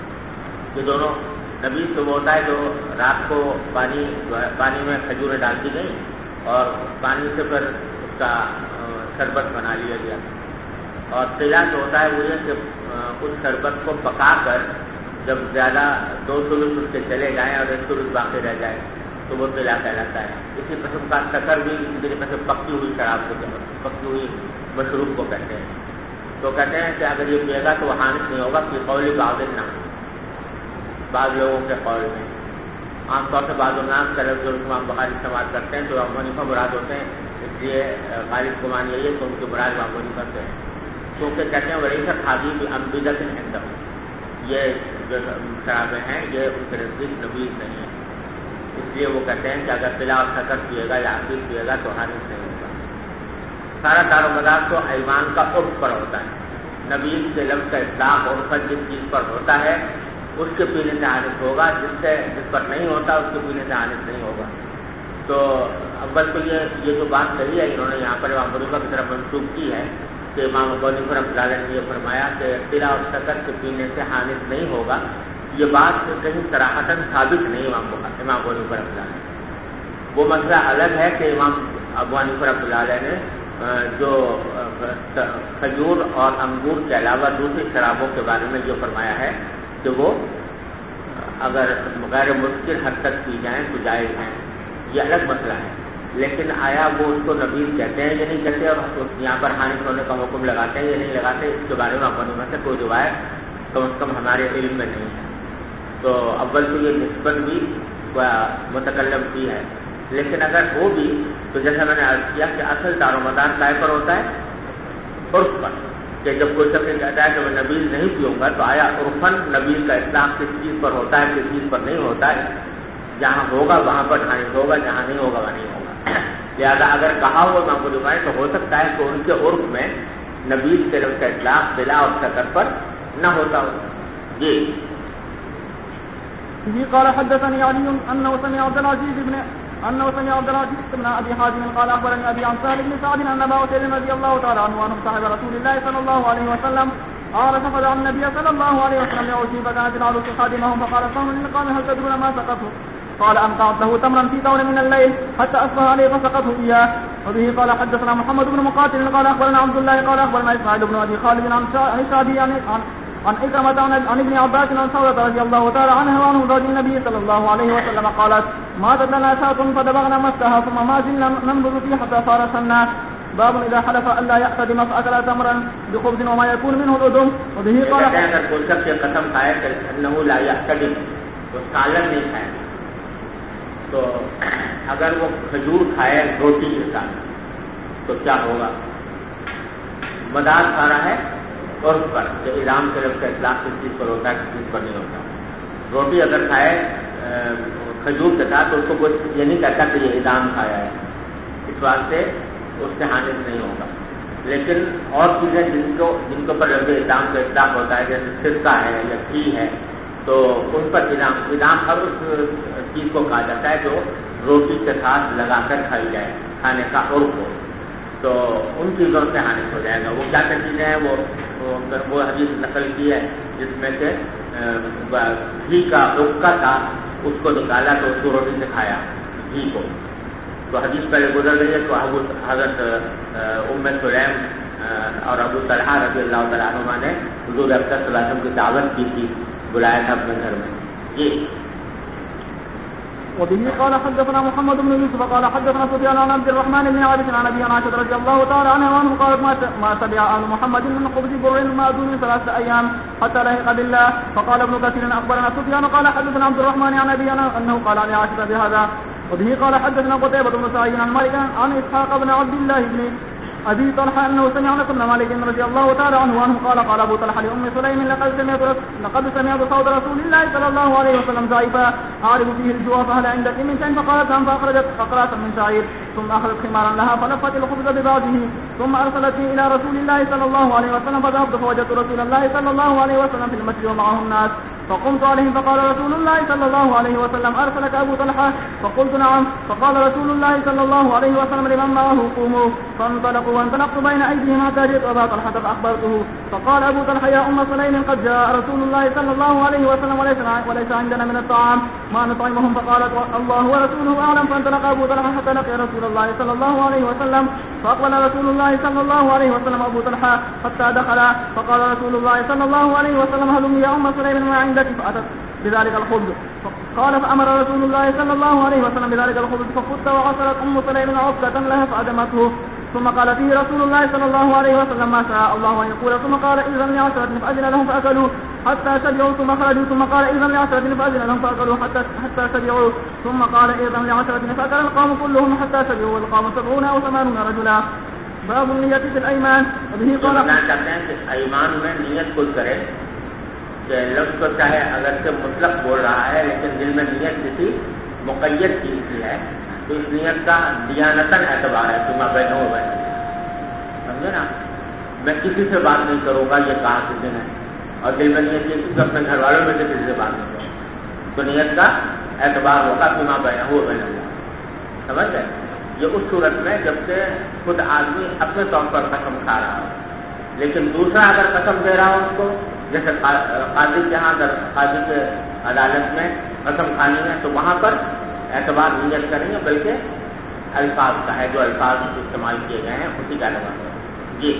Speaker 2: یہ دونوں نبیذ تو وہ ہوتا ہے جو رات کو پانی میں کھجوریں ڈال دی گئی اور پانی سے پھر اس کا شربت بنا لیا گیا. اور پیلا جو ہوتا ہے وہ یہ کہ اس شربت کو پکا کر جب زیادہ 2 ثلث اس کے چلے جائیں اور 1 ثلث باقی رہ جائے تو وہ پیلا کہلاتا ہے. اسی قسم کا شکر بھی اسی طریقے سے پکی ہوئی شراب کو پکی ہوئی مشروب کو کہتے ہیں. تو کہتے ہیں کہ اگر یہ پیے گا تو وہ حانث نہیں ہوگا کہ قول بعض لوگوں کے قول میں. عام طور سے بعض الناس کا لفظ امام بخاری استعمال کرتے ہیں تو ابو حنیفہ مراد ہوتے ہیں، اس لیے غالب گمان یہی ہے کہ ان کے مراد ابو حنیفہ سے ہیں کیونکہ کہتے ہیں وریثت حاضی بھی انبیدت عندہ، یہ جو شرابیں ہیں یہ ان کے نزدیک نبیذ نہیں ہے. اس لیے وہ کہتے ہیں کہ اگر پلا اور شکر پیے گا یا عقیق پیے گا تو حانث نہیں ہوگا. سارا دار و مدار تو ایمان کا عرف پر ہوتا ہے. نبیذ کے لفظ کا اطلاق عرف جس چیز پر ہوتا ہے اس کے پینے سے حانث ہوگا، جس پر نہیں ہوتا اس کے پینے سے حانث نہیں ہوگا. تو اول تو یہ جو بات کہی ہے انہوں نے یہاں پر امام حنیفہ کی طرف منسوخ کی ہے کہ امام ابو حنیفہ رحمۃ اللہ علیہ نے یہ فرمایا کہ پلا اور شکر کے پینے سے حانث نہیں ہوگا. یہ بات کہیں صراحتاً ثابت نہیں امام ابو حنیفہ رحمۃ اللہ علیہ. وہ مسئلہ الگ ہے کہ امام ابو حنیفہ رحمۃ اللہ علیہ نے جو کھجور اور انگور کے علاوہ دوسری شرابوں کے بارے میں جو فرمایا ہے کہ وہ اگر غیر مسکر حد تک پی جائیں تو جائز ہیں، یہ الگ مسئلہ ہے. لیکن آیا وہ اس کو نبیذ کہتے ہیں یا نہیں کہتے اور یہاں پر حانث ہونے کا حکم لگاتے ہیں یا نہیں لگاتے، اس کے بارے میں ابو حنیفہ سے کوئی روایت کم از کم ہمارے علم میں نہیں ہے. تو اول تو یہ نسبت بھی متکلم کی ہے، لیکن اگر ہو بھی تو جیسا میں نے عرض کیا کہ اصل دار و مدار کائے پر ہوتا ہے عرف پر، کہ جب کوئی شخص کہتا ہے کہ میں نبیذ نہیں پیوں گا تو آیا عرفاً نبیذ کا اطلاق کس چیز پر ہوتا ہے کس چیز پر نہیں ہوتا ہے. جہاں ہوگا وہاں پر حانث ہوگا، جہاں نہیں ہوگا وہاں نہیں ہوگا. لہٰذا اگر کہا ہوا میں آپ کو دکھائیں تو ہو سکتا ہے کہ ان کے عرف میں نبیذ کے لفظ کا اطلاق بلا اور شکر پر نہ ہوتا ہو. جی
Speaker 1: قال حدثني علي انه سمع عبد العزيز بن ابي حازم قال اخبرني ابي عن سهل بن سعد ان ابا سعيد رضي الله تعالى عنه وعن صاحب رسول الله صلى الله عليه وسلم قال فدعا النبي صلى الله عليه وسلم يعوذ فكانت العروس خادمهم فقال صوم للقوم هل تدرون ما سقطوا
Speaker 3: قال أنقعت له تمرا في ثور من الليل حتى أصبح عليه فسقته إياه. وبه قال حدثنا محمد بن مقاتل قال أخبرنا عبد الله قال أخبرنا إسماعيل بن أبي خالد عن شعبي عن إكرمة عن ابن عباس عن سودة رضي الله تعالى عنها وعنه زوج النبي صلى الله عليه وسلم قالت ماتت لنا شاة فدبغنا مسها ثم ما زلنا ننظر فيه حتى صار سنا. باب إذا حلف ألا يأتدم فأكل تمرا بخبز وما يكون منه الأدم. وبه قال
Speaker 2: اگر کوئی شخص یہ قسم کھائے کہ انه لا يأتدم تو سالن نہیں کھائے تو اگر وہ کھجور کھائے روٹی کے ساتھ تو کیا ہوگا؟ مدار کھا رہا ہے عرف پر کہ اعلام کے لفظ کا اطلاق کس چیز پر ہوتا ہے کس چیز پر نہیں ہوتا. روٹی اگر کھائے کھجور کے ساتھ تو اس کو کوئی یہ نہیں کہتا کہ یہ اعلام کھایا ہے, اس واسطے اس سے حادث نہیں ہوگا. لیکن اور چیزیں جن کے اوپر لفظ اعلام کا اطلاق ہوتا ہے جیسے سرکہ ہے یا گھی ہے تو ان پر اعلام ہر اس چیز کو کہا جاتا ہے جو روٹی کے ساتھ لگا کر کھائی جائے, کھانے کا عرف ہو, تو ان چیزوں سے حادث ہو جائے گا. وہ کیا کیا چیزیں ہیں وہ حدیث نقل کی ہے جس میں سے گھی کا حقہ تھا اس کو نکالا تو اس کو روٹی سے کھایا گھی کو. تو حدیث پہلے گزر گئی ہے. تو حضرت ام سلیم اور ابو طلحہ رضی اللہ تعالیٰ عنہما نے حضور اکرم صلی اللہ علیہ وسلم کی دعوت کی تھی, بلایا تھا اپنے گھر میں. جی.
Speaker 3: وبه قال حدثنا محمد بن يوسف قال حدثنا سفيان عن عبد الرحمن بن عابد عن ابي عائشة رضي الله تعالى عنها وعنه قالت ما سمع آل محمد من خبز بر مأذون 3 أيام حتى لحق بالله. فقال ابن كثير أخبرنا سفيان قال حدثنا عبد الرحمن عن ابي انه قال عن عائشة بهذا. وبه قال حدثنا قتيبة بن سعيد عن مالك عن اسحاق بن عبد الله بن أبي طلحة أنه سمع أنس بن مالك رضي الله تعالى عنه قال أبو طلحة لأم سليم لقد سمعت صوت رسول الله صلى الله عليه وسلم ضعيفا أعرف فيه الجوع فهل عندك من شيء؟ فقالت نعم. فأخرجت أقراصا من شعير ثم أخذت خمارا لها فلفت الخبز ببعضه ثم أرسلتني إلى رسول الله صلى الله عليه وسلم فذهبت فوجدت رسول الله صلى الله عليه وسلم في المسجد ومعه الناس فقمت عليهم فقال رسول الله صلى الله عليه وسلم أرسلك أبو طلحة؟ فقلت نعم. فقال رسول الله صلى الله عليه وسلم لمن معه قوموا. فانطلقوا وانطلقت بين أيديهم حتى جئت أبا طلحة فأخبرته. فقال أبو طلحة يا أم سليم قد جاء رسول الله صلى الله عليه وسلم وليس عندنا من الطعام ما نطعمهم. فقالت الله ورسوله أعلم. فانطلق أبو طلحة حتى لقي رسول الله صلى الله عليه وسلم فأقبل رسول الله صلى الله عليه وسلم أبو طلحة حتى دخل. فقال رسول الله صلى الله عليه وسلم هلم يا أم سليم ما عندك؟ فأتت بذلك الخبز. قال فأمر رسول الله صلى الله عليه وسلم بذلك الخبز فخذت وعصرت أم سليم عقدة لها فأدمته. ثم قال فيه رسول الله صلى الله عليه وسلم ما شاء الله أن يقول. ثم قال إذن لعشرة فأذن لهم فأكلوا حتى شبعوا ثم خرجوا. ثم قال إذن لعشرة فأذن لهم فأكلوا حتى شبعوا. ثم قال إذن لعشرة فأكل القوم كلهم حتى شبعوا والقوم 70 أو 80 رجلا. باب النية في الأيمان. وبه قال
Speaker 2: ایمان میں نیت کوئی کرے کہ لفظ کو چاہے اگر سے مطلق بول رہا ہے لیکن دل میں نیت کسی مقید چیز کی ہے تو اس نیت کا دیانتاً اعتبار ہے کہ میں بیٹھا ہوں سمجھے نا. میں کسی سے بات نہیں کروں گا یہ کہاں سے دن ہے اور دل میں نیت کی کہ اپنے گھر والوں میں سے کسی سے بات نہیں کروں تو نیت کا اعتبار ہوگا کہ میں بیٹھا ہوں سمجھ گئے. یہ اس صورت میں جب سے خود آدمی اپنے طور پر قسم کھا رہا ہو لیکن دوسرا اگر قسم دے رہا ہو اس کو جیسے قاضی کے یہاں اگر قاضی کے عدالت میں قسم کھانی ہے تو وہاں پر اعتبار نیت کریں گے بلکہ الفاظ کا ہے جو الفاظ استعمال کیے گئے ہیں اسی کا اعتبار ہے. جی.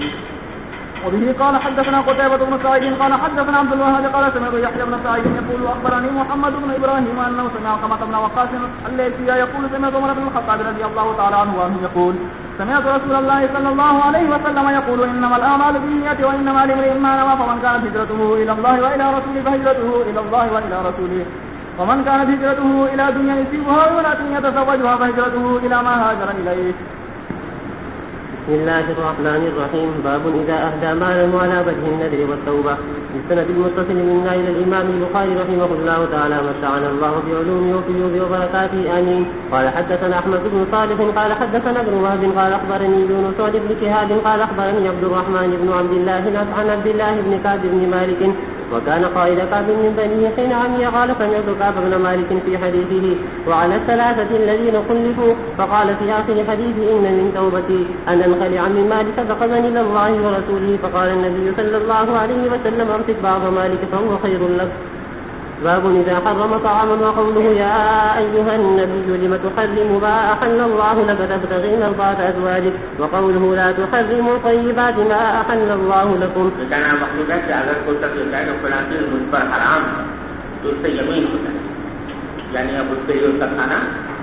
Speaker 3: وبه قال حدثنا قتيبة بن سعيد قال حدثنا عبد الوهاب قال سمعت يحيى بن سعيد يقول أخبرني محمد بن إبراهيم أنه سمع علقمة بن وقاص الليثي يقول سمعت عمر بن الخطاب رضي الله تعالى عنه يقول سمعت رسول الله صلى الله عليه وسلم يقول إنما الأعمال بالنيات وإنما لامرئ ما نوى فمن كانت هجرته إلى الله وإلى رسوله فهجرته إلى الله وإلى رسوله ومن كانت هجرته إلى دنيا يصيبها وامرأة يتزوجها فهجرته إلى ما هاجر إليه.
Speaker 4: بسم الله الرحمن الرحيم. باب إذا أهدى مالا على وجه النذر والتوبة. بالسند المتصل منا إلى الإمام البخاري رحمه الله تعالى متعنا الله بعلومه وفيوض وبركاته آمين. قال حدثنا أحمد بن صالح قال حدثنا ابن وهب قال أخبرني يونس بن شهاب قال أخبرني عبد الرحمن بن عبد الله عن عبد الله بن كعب بن مالك وكان قائد كعب من بني حين عمي. قال سمعت كعب بن مالك في حديثه وعلى الثلاثة الذين خلفوا. فقال في آخر حديثه إن من توبتي أن أنخلع من مال سبقني إلى الله ورسوله. فقال النبي صلى الله عليه وسلم أمسك بعض مالك فهو خير لك. باب إذا حرم طعاما وقوله يا أيها النبي لم تحرم ما أحل الله لك تبتغي مرضات أزواجك وقوله لا تحرموا طيبات ما أحل الله لكم.
Speaker 2: کہنا مقصود ہے کہ اگر کوئی شخص یہ کہے کہ فلاں چیز مجھ پر حرام ہے تو اس سے یمین ہوتا ہے، یعنی اب اس کے لیے اس کا کھانا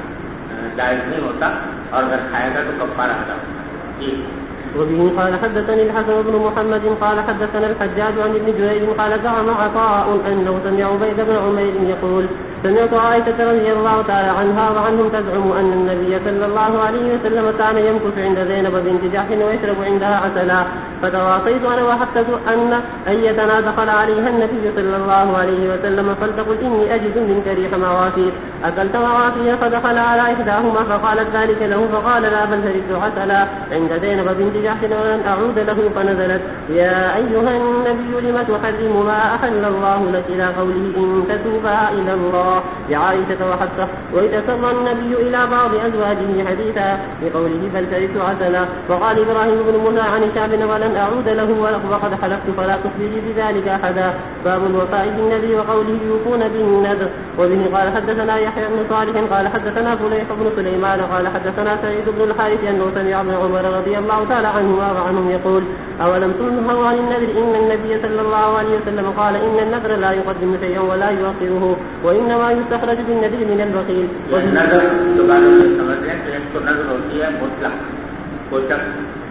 Speaker 2: جائز نہیں ہوتا، اور اگر کھائے گا تو کفارہ ادا ہوتا ہے.
Speaker 4: وبه قال حدثني الحسن بن محمد قال حدثنا الحجاج عن ابن جريج قال زعم عطاء أنه سمع عبيد بن عمير يقول سمعت عائشة رضي الله تعالى عنها وعنهم تزعم أن النبي صلى الله عليه وسلم كان يمكث عند زينب بنت جحش ويشرب عندها عسلا فتواصيت أنا وحفصة أن أيتنا دخل عليها النبي صلى الله عليه وسلم فلتقل إني أجد منك ريح مواسير أكلت مواسير فدخل على إحداهما فقالت ذلك له فقال لا بل شربت عسلا عند زينب بنت جحش ولن أعود له فنزلت يا أيها النبي لم تحرم ما أحل الله لك إلى قوله إن تتوبا إلى الله لعائشة وحفصة ويتسر النبي إلى بعض أزواجه حديثا بقوله بل شربت عسلا. وقال إبراهيم بن موسى عن شعب ولن أعود له وقد حلفت فلا تخبري بذلك أحدا. باب الوفاء بالنذر وقوله يوفون بالنذر. وبه قال حدثنا يحيى بن صالح قال حدثنا فليح بن سليمان قال حدثنا سعيد بن الحارث أنه سمع ابن عمر رضي الله تعالى عنهما وعنهم يقول أولم تنهوا عن النذر إن النبي صلى الله عليه وسلم قال إن النذر لا يقدم شيئا ولا يؤخره وإنما يستخرج بالنذر من البخيل.
Speaker 2: نذر دوبارہ یہ سمجھ رہے ہیں کہ ایک تو نذر ہوتی ہے مطلق، کوئی شخص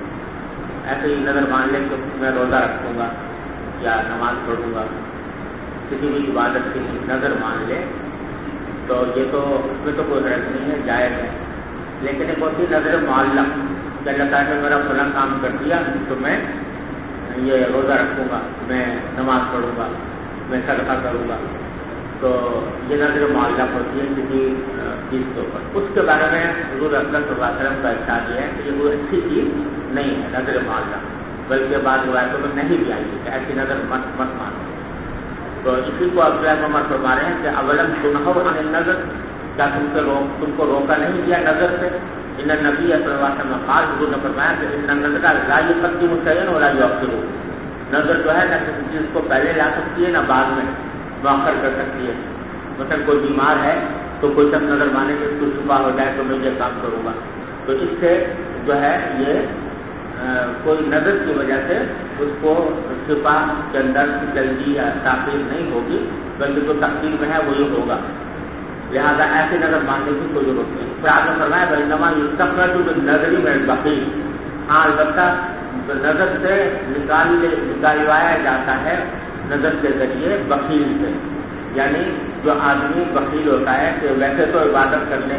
Speaker 2: ایسے ہی نذر مان لے کہ میں روزہ رکھوں گا یا نماز پڑھوں گا، کسی بھی عبادت کی نذر مان لے تو یہ تو اس میں تو کوئی حرج نہیں ہے، جائز ہے. لیکن ایک ہوتی نظر معلق کہ اللہ تعالیٰ نے میرا فلاں کام کر دیا تو میں یہ روزہ رکھوں گا، میں نماز پڑھوں گا، میں صدقہ کروں گا، تو یہ نظر معلق ہوتی ہے کسی چیز کے اوپر. اس کے بارے میں حضور اکرم صلی اللہ علیہ وسلم کا ارشاد یہ ہے کہ یہ کوئی اچھی چیز نہیں ہے نظر معلق، بلکہ بعض روایتوں میں نہیں بھی آئی کہ ایسی نظر مت مانو. تو اسی کو عبداللہ بن عمر فرما رہے ہیں کہ اولم تنہوا عن النذر، کیا تم کو روکا نہیں گیا نظر سے؟ ان النبی صلی اللہ علیہ وسلم قال، حضور نے فرمایا کہ ان النذر لا يقدم شيئا ولا يؤخره. نظر جو ہے نہ کسی چیز کو پہلے لا سکتی ہے نہ بعد میں مؤخر کر سکتی ہے. مثلا کوئی بیمار ہے تو کوئی شخص نظر مانے کہ اس کو شفا ہو جائے تو میں یہ کام کروں گا، تو اس سے جو ہے یہ کوئی نظر کی وجہ سے اس کو شفا کے اندر جلدی یا تاخیر نہیں ہوگی، بلکہ جو تقدیر میں ہے وہی ہوگا. لہٰذا ایسے نظر ماننے کی کوئی ضرورت نہیں. پھر آپ نے فرمایا بینما یستخرج بالنذر من البخیل، ہاں البتہ نظر سے نکالوایا جاتا ہے نظر کے ذریعے بخیل سے، یعنی جو آدمی بخیل ہوتا ہے کہ ویسے تو عبادت کرنے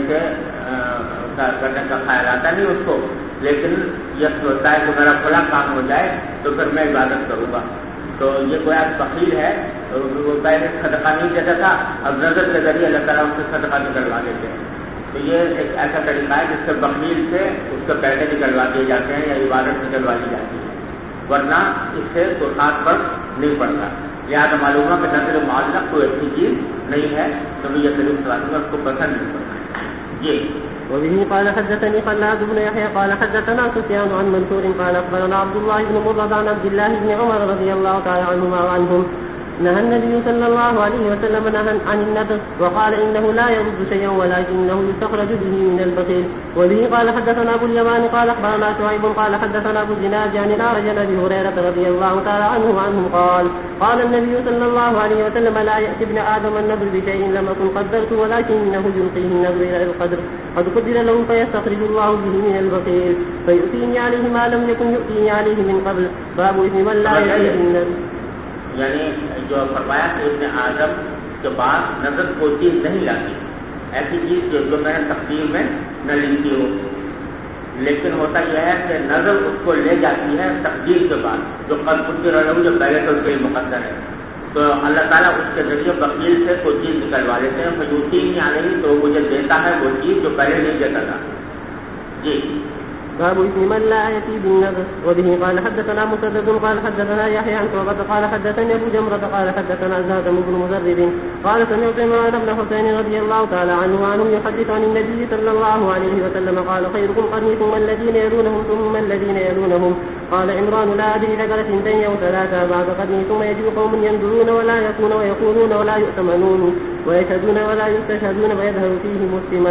Speaker 2: کا خیال آتا نہیں اس کو، لیکن یہ سوچتا ہے کہ میرا فلاں کام ہو جائے تو پھر میں عبادت کروں گا. تو یہ کوئی بخیل ہے، وہ پہلے صدقہ نہیں دیتا تھا، اب نظر کے ذریعے اللہ تعالیٰ اس سے صدقہ نکلوا دیتے ہیں. تو یہ ایک ایسا طریقہ ہے جس سے بخیل سے اس کے پیسے نکلوا دیے جاتے ہیں یا عبادت نکلوا دی جاتی ہے، ورنہ اس سے کوئی خاص فرق نہیں پڑتا. لہٰذا معلوم ہے کہ نظر معلق کوئی اچھی چیز نہیں ہے، تو یہ کریم صلی اللہ علیہ وسلم اس کو پسند نہیں کرتا. جی.
Speaker 4: وبه قال حدثني خلاد بن يحيى قال حدثنا سفيان عن منصور قال اخبرنا عبد الله بن مرة عن عبد الله بن عمر رضي الله تعالى عنهما وعنهم نهى النبي صلى الله عليه وسلم عن النذر وقال إنه لا يرد شيئا ولكنه يستخرج به من البخيل. وبه قال حدثنا أبو اليمان قال أخبرنا شعيب قال حدثنا أبو الزناد عن الأعرج عن أبي هريرة رضي الله تعالى عنه وعنهم قال النبي صلى الله عليه وسلم لا يأتي ابن آدم النذر بشيء لم أكن قدرت ولكنه يلقيه النذر إلى القدر قد قدر له فيستخرج الله به من البخيل فيؤتيني عليه ما لم يكن يؤتيني عليه من قبل. باب إثم من لا يأتي النذر.
Speaker 2: یعنی جو فرمایا کہ ابن آدم کے بعد نظر کوئی چیز نہیں لاتی، ایسی چیز جو میں نے تقدیر میں نہ لکھی ہو، لیکن ہوتا یہ ہے کہ نظر اس کو لے جاتی ہے تقدیر کے بعد، جو قد قدر له جو پہلے تو اس کے مقدر ہے. تو اللہ تعالیٰ اس کے ذریعے بخیل سے کوئی چیز نکلوا لیتے ہیں، فیؤتینی علیہ تو مجھے دیتا ہے وہ چیز جو پہلے نہیں دیتا تھا. جی.
Speaker 4: باب اسم من لا يأتي بالنذر. وبه قال حدثنا مسدد قال حدثنا يحيى عن شعبة قال حدثني أبو جمرة قال حدثنا زهد بن مزرد قال سمعت عمران بن حسين رضي الله تعالى عنه وعنهم يحدث عن النبي صلى الله عليه وسلم قال خيركم قرني ثم الذين يلونهم ثم الذين يلونهم. قال عمران لا أدري ذكر 2 أو 3 بعد قرني ثم يجب قوم ينظرون ولا يكون ويقولون ولا يؤتمنون ويشهدون ولا يستشهدون ويظهر فيه مسلما.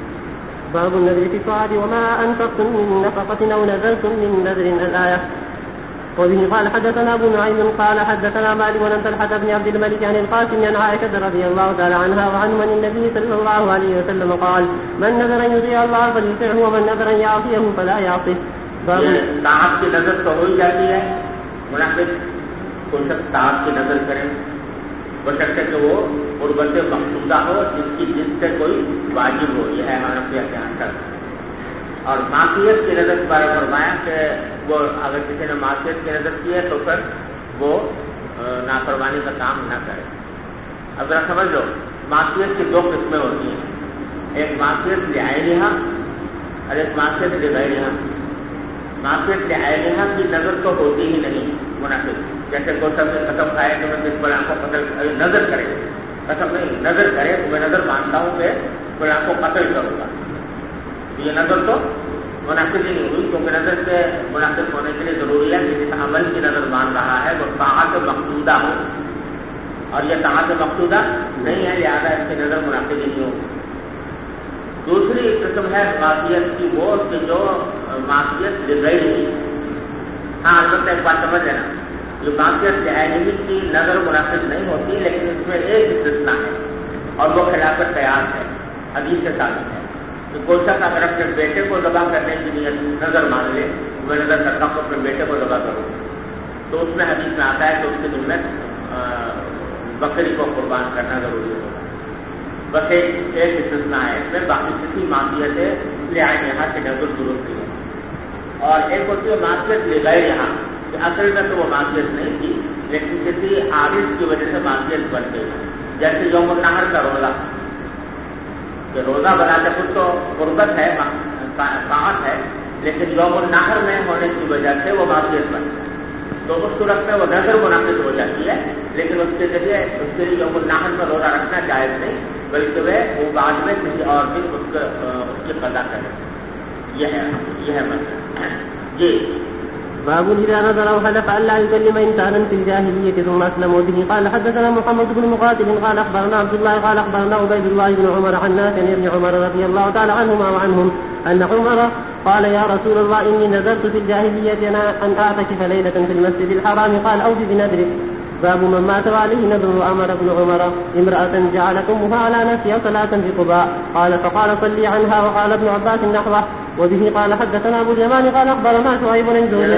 Speaker 4: باب النذر في الطاعة وما أنفقتم من نفقة أو نذرتم من نذر الآية. وبه قال حدثنا أبو نعيم قال حدثنا مالك بن طلحة بن عبد الملك عن القاسم عن عائشة رضي الله تعالى عنها وعنه عن النبي صلى الله عليه وسلم قال من نذر أن يطيع الله فليطعه ومن نذر أن يعصيه فلا يعصه.
Speaker 2: طاعت کی نظر تو ہو ہی جاتی ہے، منافق کوئی شخص طاعت کی نظر کرے بشرطے کہ وہ قربت مقصودہ ہو جس سے کوئی واجب ہو، یہ ہے حنفیہ کے یہاں تک. اور معصیت کی نظر کے بارے میں فرمایا کہ وہ اگر کسی نے معصیت کی نظر کی ہے تو پھر وہ نافرمانی کا کام نہ کرے. اب ذرا سمجھ لو، معصیت کی 2 قسمیں ہوتی ہیں، ایک معصیت لعینہا اور ایک معصیت لغیرہا. معصیت لعینہا کی نظر تو ہوتی ہی نہیں منافق، جیسے کوئی سب سے قسم کھائے کہ میں اس فلاں کو قتل نظر کرے، قسم نہیں نظر کرے تو میں نظر مانتا ہوں کہ فلاں کو قتل کروں گا. یہ نظر تو منافق ہی نہیں ہوئی، کیونکہ نظر سے منافق ہونے کے لیے ضروری ہے کہ جس عمل کی نظر مان رہا ہے وہ طاعت مقصودہ ہو، اور یہ طاعت مقصودہ نہیں ہے، لہٰذا اس کی نظر منافق ہی نہیں ہوگی. دوسری قسم ہے معصیت کی وہ کہ جو معصیت لغیر ہی. ہاں البتہ ایک بات سمجھ لینا، جو معصیت لغیر کی نظر منافق نہیں ہوتی، لیکن اس میں ایک استثناء ہے اور وہ خلاف قیاس ہے، حدیث سے ثابت ہے. کہ کوئی شخص اگر اپنے بیٹے کو ذبح کرنے کی نیت نظر مان لے، میں نظر کرتا ہوں اپنے بیٹے کو ذبح کروں، تو اس میں حدیث میں آتا ہے کہ اس کے دل میں بکری کو قربان کرنا ضروری ہوگا. بس ایک استثناء ہے اس میں، باقی کسی معصیت لعین یہاں کی نظر ضرورت نہیں ہے. اور ایک ہوتی ہے معصیت لغیر یہاں، کہ اصل میں تو وہ معصیت نہیں تھی لیکن کسی عارض کی وجہ سے معصیت بن گئی. جیسے یوم النحر کا روزہ، کہ روزہ بناتے خود تو قربت ہے، طاعت ہے، لیکن یوم النحر میں ہونے کی وجہ سے وہ معصیت بن گئی، تو اس صورت میں وہ نظر منعقد ہو جاتی ہے، لیکن اس کے ذریعے اس کے لیے یوم النحر پر روزہ رکھنا جائز نہیں، بلکہ وہ بعد میں کسی اور دن اس کی قضا کرے. یہ ہے مسئلہ. جی
Speaker 4: باب إذا نذر أو حلف ألا يكلم إنسانا في الجاهلية ثم أسلم. به قال حدثنا محمد بن مقاتل قال أخبرنا عبد الله قال أخبرنا عبيد الله بن عمر عن نافع بن عمر رضي الله تعالى عنهما وعنهم أن عمر قال يا رسول الله إني نذرت في الجاهلية أن أعتكف ليلة في المسجد الحرام. قال أوف بنذرك. باب من مات وعليه نذر. أمر ابن عمر امرأة جعلت أمها على نفسها صلاة بقباء قال فقال صلي عنها. وقال ابن عباس نحوه. وبه قال حدثنا أبو اليمان قال أخبرنا شعيب بن زهير.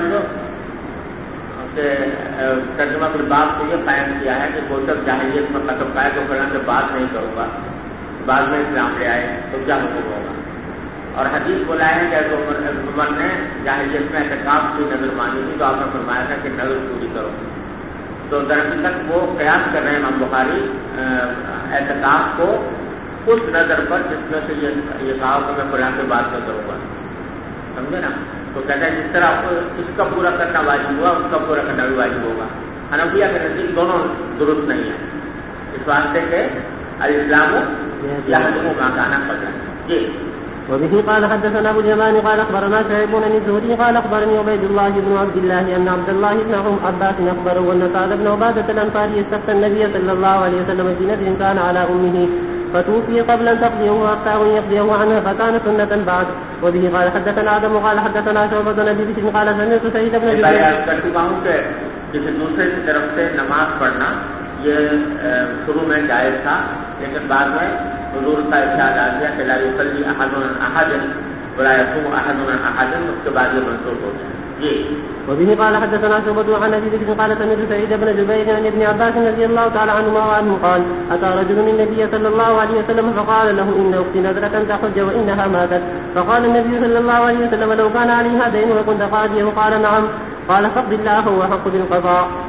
Speaker 2: ترجمہ پر باب کو یہ قائم کیا ہے کہ کوئی شخص جاہلیت میں قسم کھائے تو فلاں سے بات نہیں کروں گا، بعد میں اسلام لے آئے تو کیا حکم ہوگا. اور حدیث بولا ہے کہ عمر نے جاہلیت میں اعتکاف کی نظر مانی تھی تو آپ نے فرمایا تھا کہ نظر پوری کرو. تو دراصل وہ قیاس کر رہے ہیں امام بخاری اعتکاف کو اس نظر پر جس میں سے یہ کہا کہ میں فلاں سے بات نہیں کروں گا، سمجھے نا. تو کہتا ہے جس طرح اس کا پورا کرنا واجب ہوا اس کا پورا کرنا بھی واجب ہوگا. حنفیہ کے نزدیک دونوں درست نہیں ہیں، اس واسطے کہ الاسلام یحکم ما کان قبلہ. جی
Speaker 4: وبه قال حدثنا ابو اليمان قال اخبرنا شعيب بن الزهري قال اخبرني عبيد الله بن عبد الله ان عبد الله بن عباس اخبره ان سعد بن عباده الانصاري استفتى النبي صلى الله عليه وسلم في نذر كان على امه فتوفي قبل ان تقضيه وافتاه يقضيه عنها فكان سنه بعد. وبه قال حدثنا آدم قال حدثنا شعبة بن ابي بكر قال سمعت سعيد بن جبير.
Speaker 2: کسی دوسرے کی طرف سے نماز پڑھنا یہ شروع میں جائز تھا، لیکن بعد میں حضور کا ارشاد آ گیا کہ لا يصلي احد احد ولا يصوم احد احد، اس کے بعد یہ منسوخ ہو گیا. جی
Speaker 4: وبه قال حدثنا شعبة عن ابي بكر قال سمعت سعيد بن جبير عن ابن عباس رضي الله تعالى عنهما وعنه قال اتى رجل النبي صلى الله عليه وسلم فقال له ان اختي نذرت ان تحج وانها ماتت. فقال النبي صلى الله عليه وسلم لو كان عليها دين وكنت قاضيه. قال نعم. قال فاقض الله هو حق بالقضاء.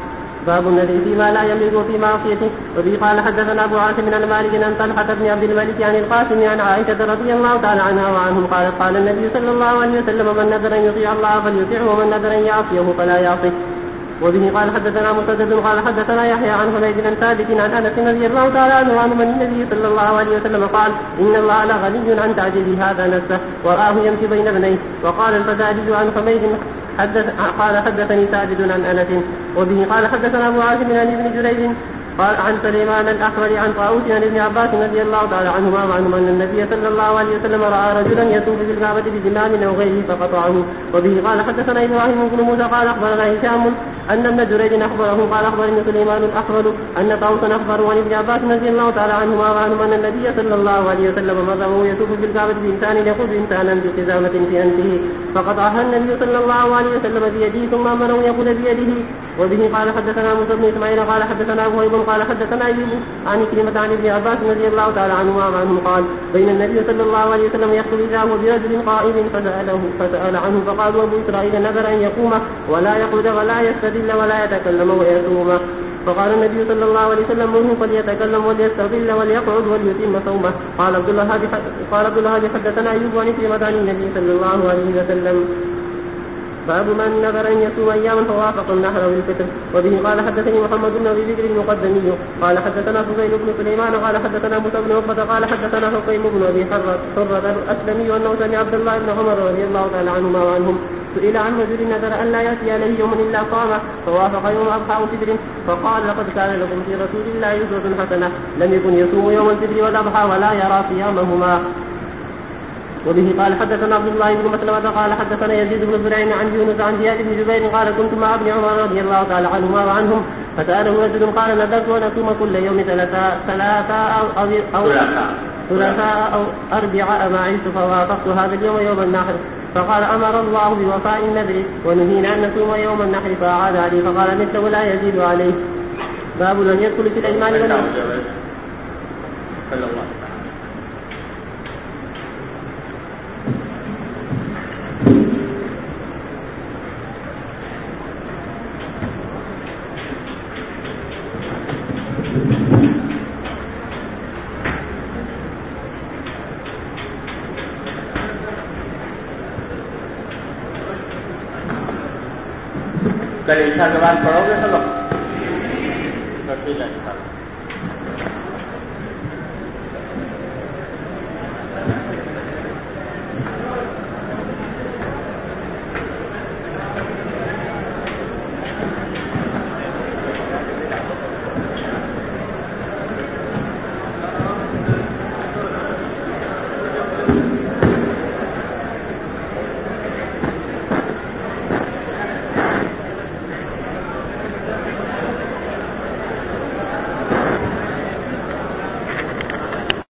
Speaker 4: باب النذر فيما لا يملك وفي معصيته. وبه قال حدثنا ابو عاصم عن مالك عن طلحه بن عبد الملك عن القاسم عن عائشه رضي الله تعالى عنها وعنهم قالت قال النبي صلى الله عليه وسلم من نذر ان يطيع الله فليطيعه ومن نذر ان يعصيه فلا يعصيه. وبه قال حدثنا مسدد قال حدثنا يحيى عن حميد عن ثابت عن انس رضي الله تعالى عنه عن النبي صلى الله عليه وسلم قال ان الله لغني عن تعجيل هذا نفسه وراه يمشي بين ابنيه. وقال الفزاري عن حميد قال حدثني ثابت عن انس. وبه قال حدثنا ابو عاصم عن ابن جريج قال عن سليمان الأحمر عن طاووس عن ابن عباس رضي الله تعالى عنهما وعنهما أن النبي صلى الله عليه وسلم رأى رجلا يطوف في الكعبة بزمام أو غيره فقطعه. وبه قال حدثنا إبراهيم بن موسى قال أخبرنا هشام أن ابن جريج أخبره قال أخبرني سليمان الأحمر أن طاووسا أخبره عن ابن عباس رضي الله تعالى عنهما وعنهما أن النبي صلى الله عليه وسلم مر وهو يطوف في الكعبة بإنسان يقود إنسانا بحزامة في أنفه فقطعها النبي صلى الله عليه وسلم بيده ثم أمره يقول بيده. وبه قال حدثنا موسى بن إسماعيل قال حدثنا أبو هيب قال حدثنا أيوب عن كلمة عن ابن عباس رضي الله تعالى عنهما وعنهم قال بين النبي صلى الله عليه وسلم يخطب إذا هو برجل قائم فسأل عنه فقال أبو إسرائيل نذر أن يقوم ولا يقعد ولا يستدل ولا يتكلم ويصوم. فقال النبي صلى الله عليه وسلم منه فليتكلم وليستظل وليقعد وليتم صومه. قال عبد الله حدثنا أيوب عن كلمة عن النبي صلى الله عليه وسلم باب من نذر أن يصوم أياما فوافق النحر والفطر. وبه قال حدثني محمد بن أبي بكر المقدمي قال حدثنا فضيل بن سليمان قال حدثنا موسى بن عقبة قال حدثنا حكيم بن أبي حرة الأسلمي أنه سمع عبد الله بن عمر رضي الله تعالى عنهما وعنهم سئل عن رجل نذر أن لا يأتي عليه يوم إلا صامه فوافق يوم أضحى وفطر فقال لقد كان لكم في رسول الله أسوة حسنة لم يكن يصوم يوم الفطر والأضحى ولا يرى صيامهما. وبه قال حدثنا عبد الله بن مسلمة قال حدثنا يزيد بن زريع عن يونس عن زياد بن جبير قال كنت مع ابن عمر رضي الله تعالى عنهما وعنهم فسأله رجل قال نذرت أن أصوم كل يوم ثلاثاء أو أربعاء ما عشت فوافقت هذا اليوم يوم النحر فقال أمر الله بوفاء النذر ونهينا أن نصوم يوم النحر فأعاد عليه فقال مثله لا يزيد عليه. باب من يدخل في الأيمان
Speaker 2: کل عشاء کے بعد پڑھو گے سب ٹھیک ہے.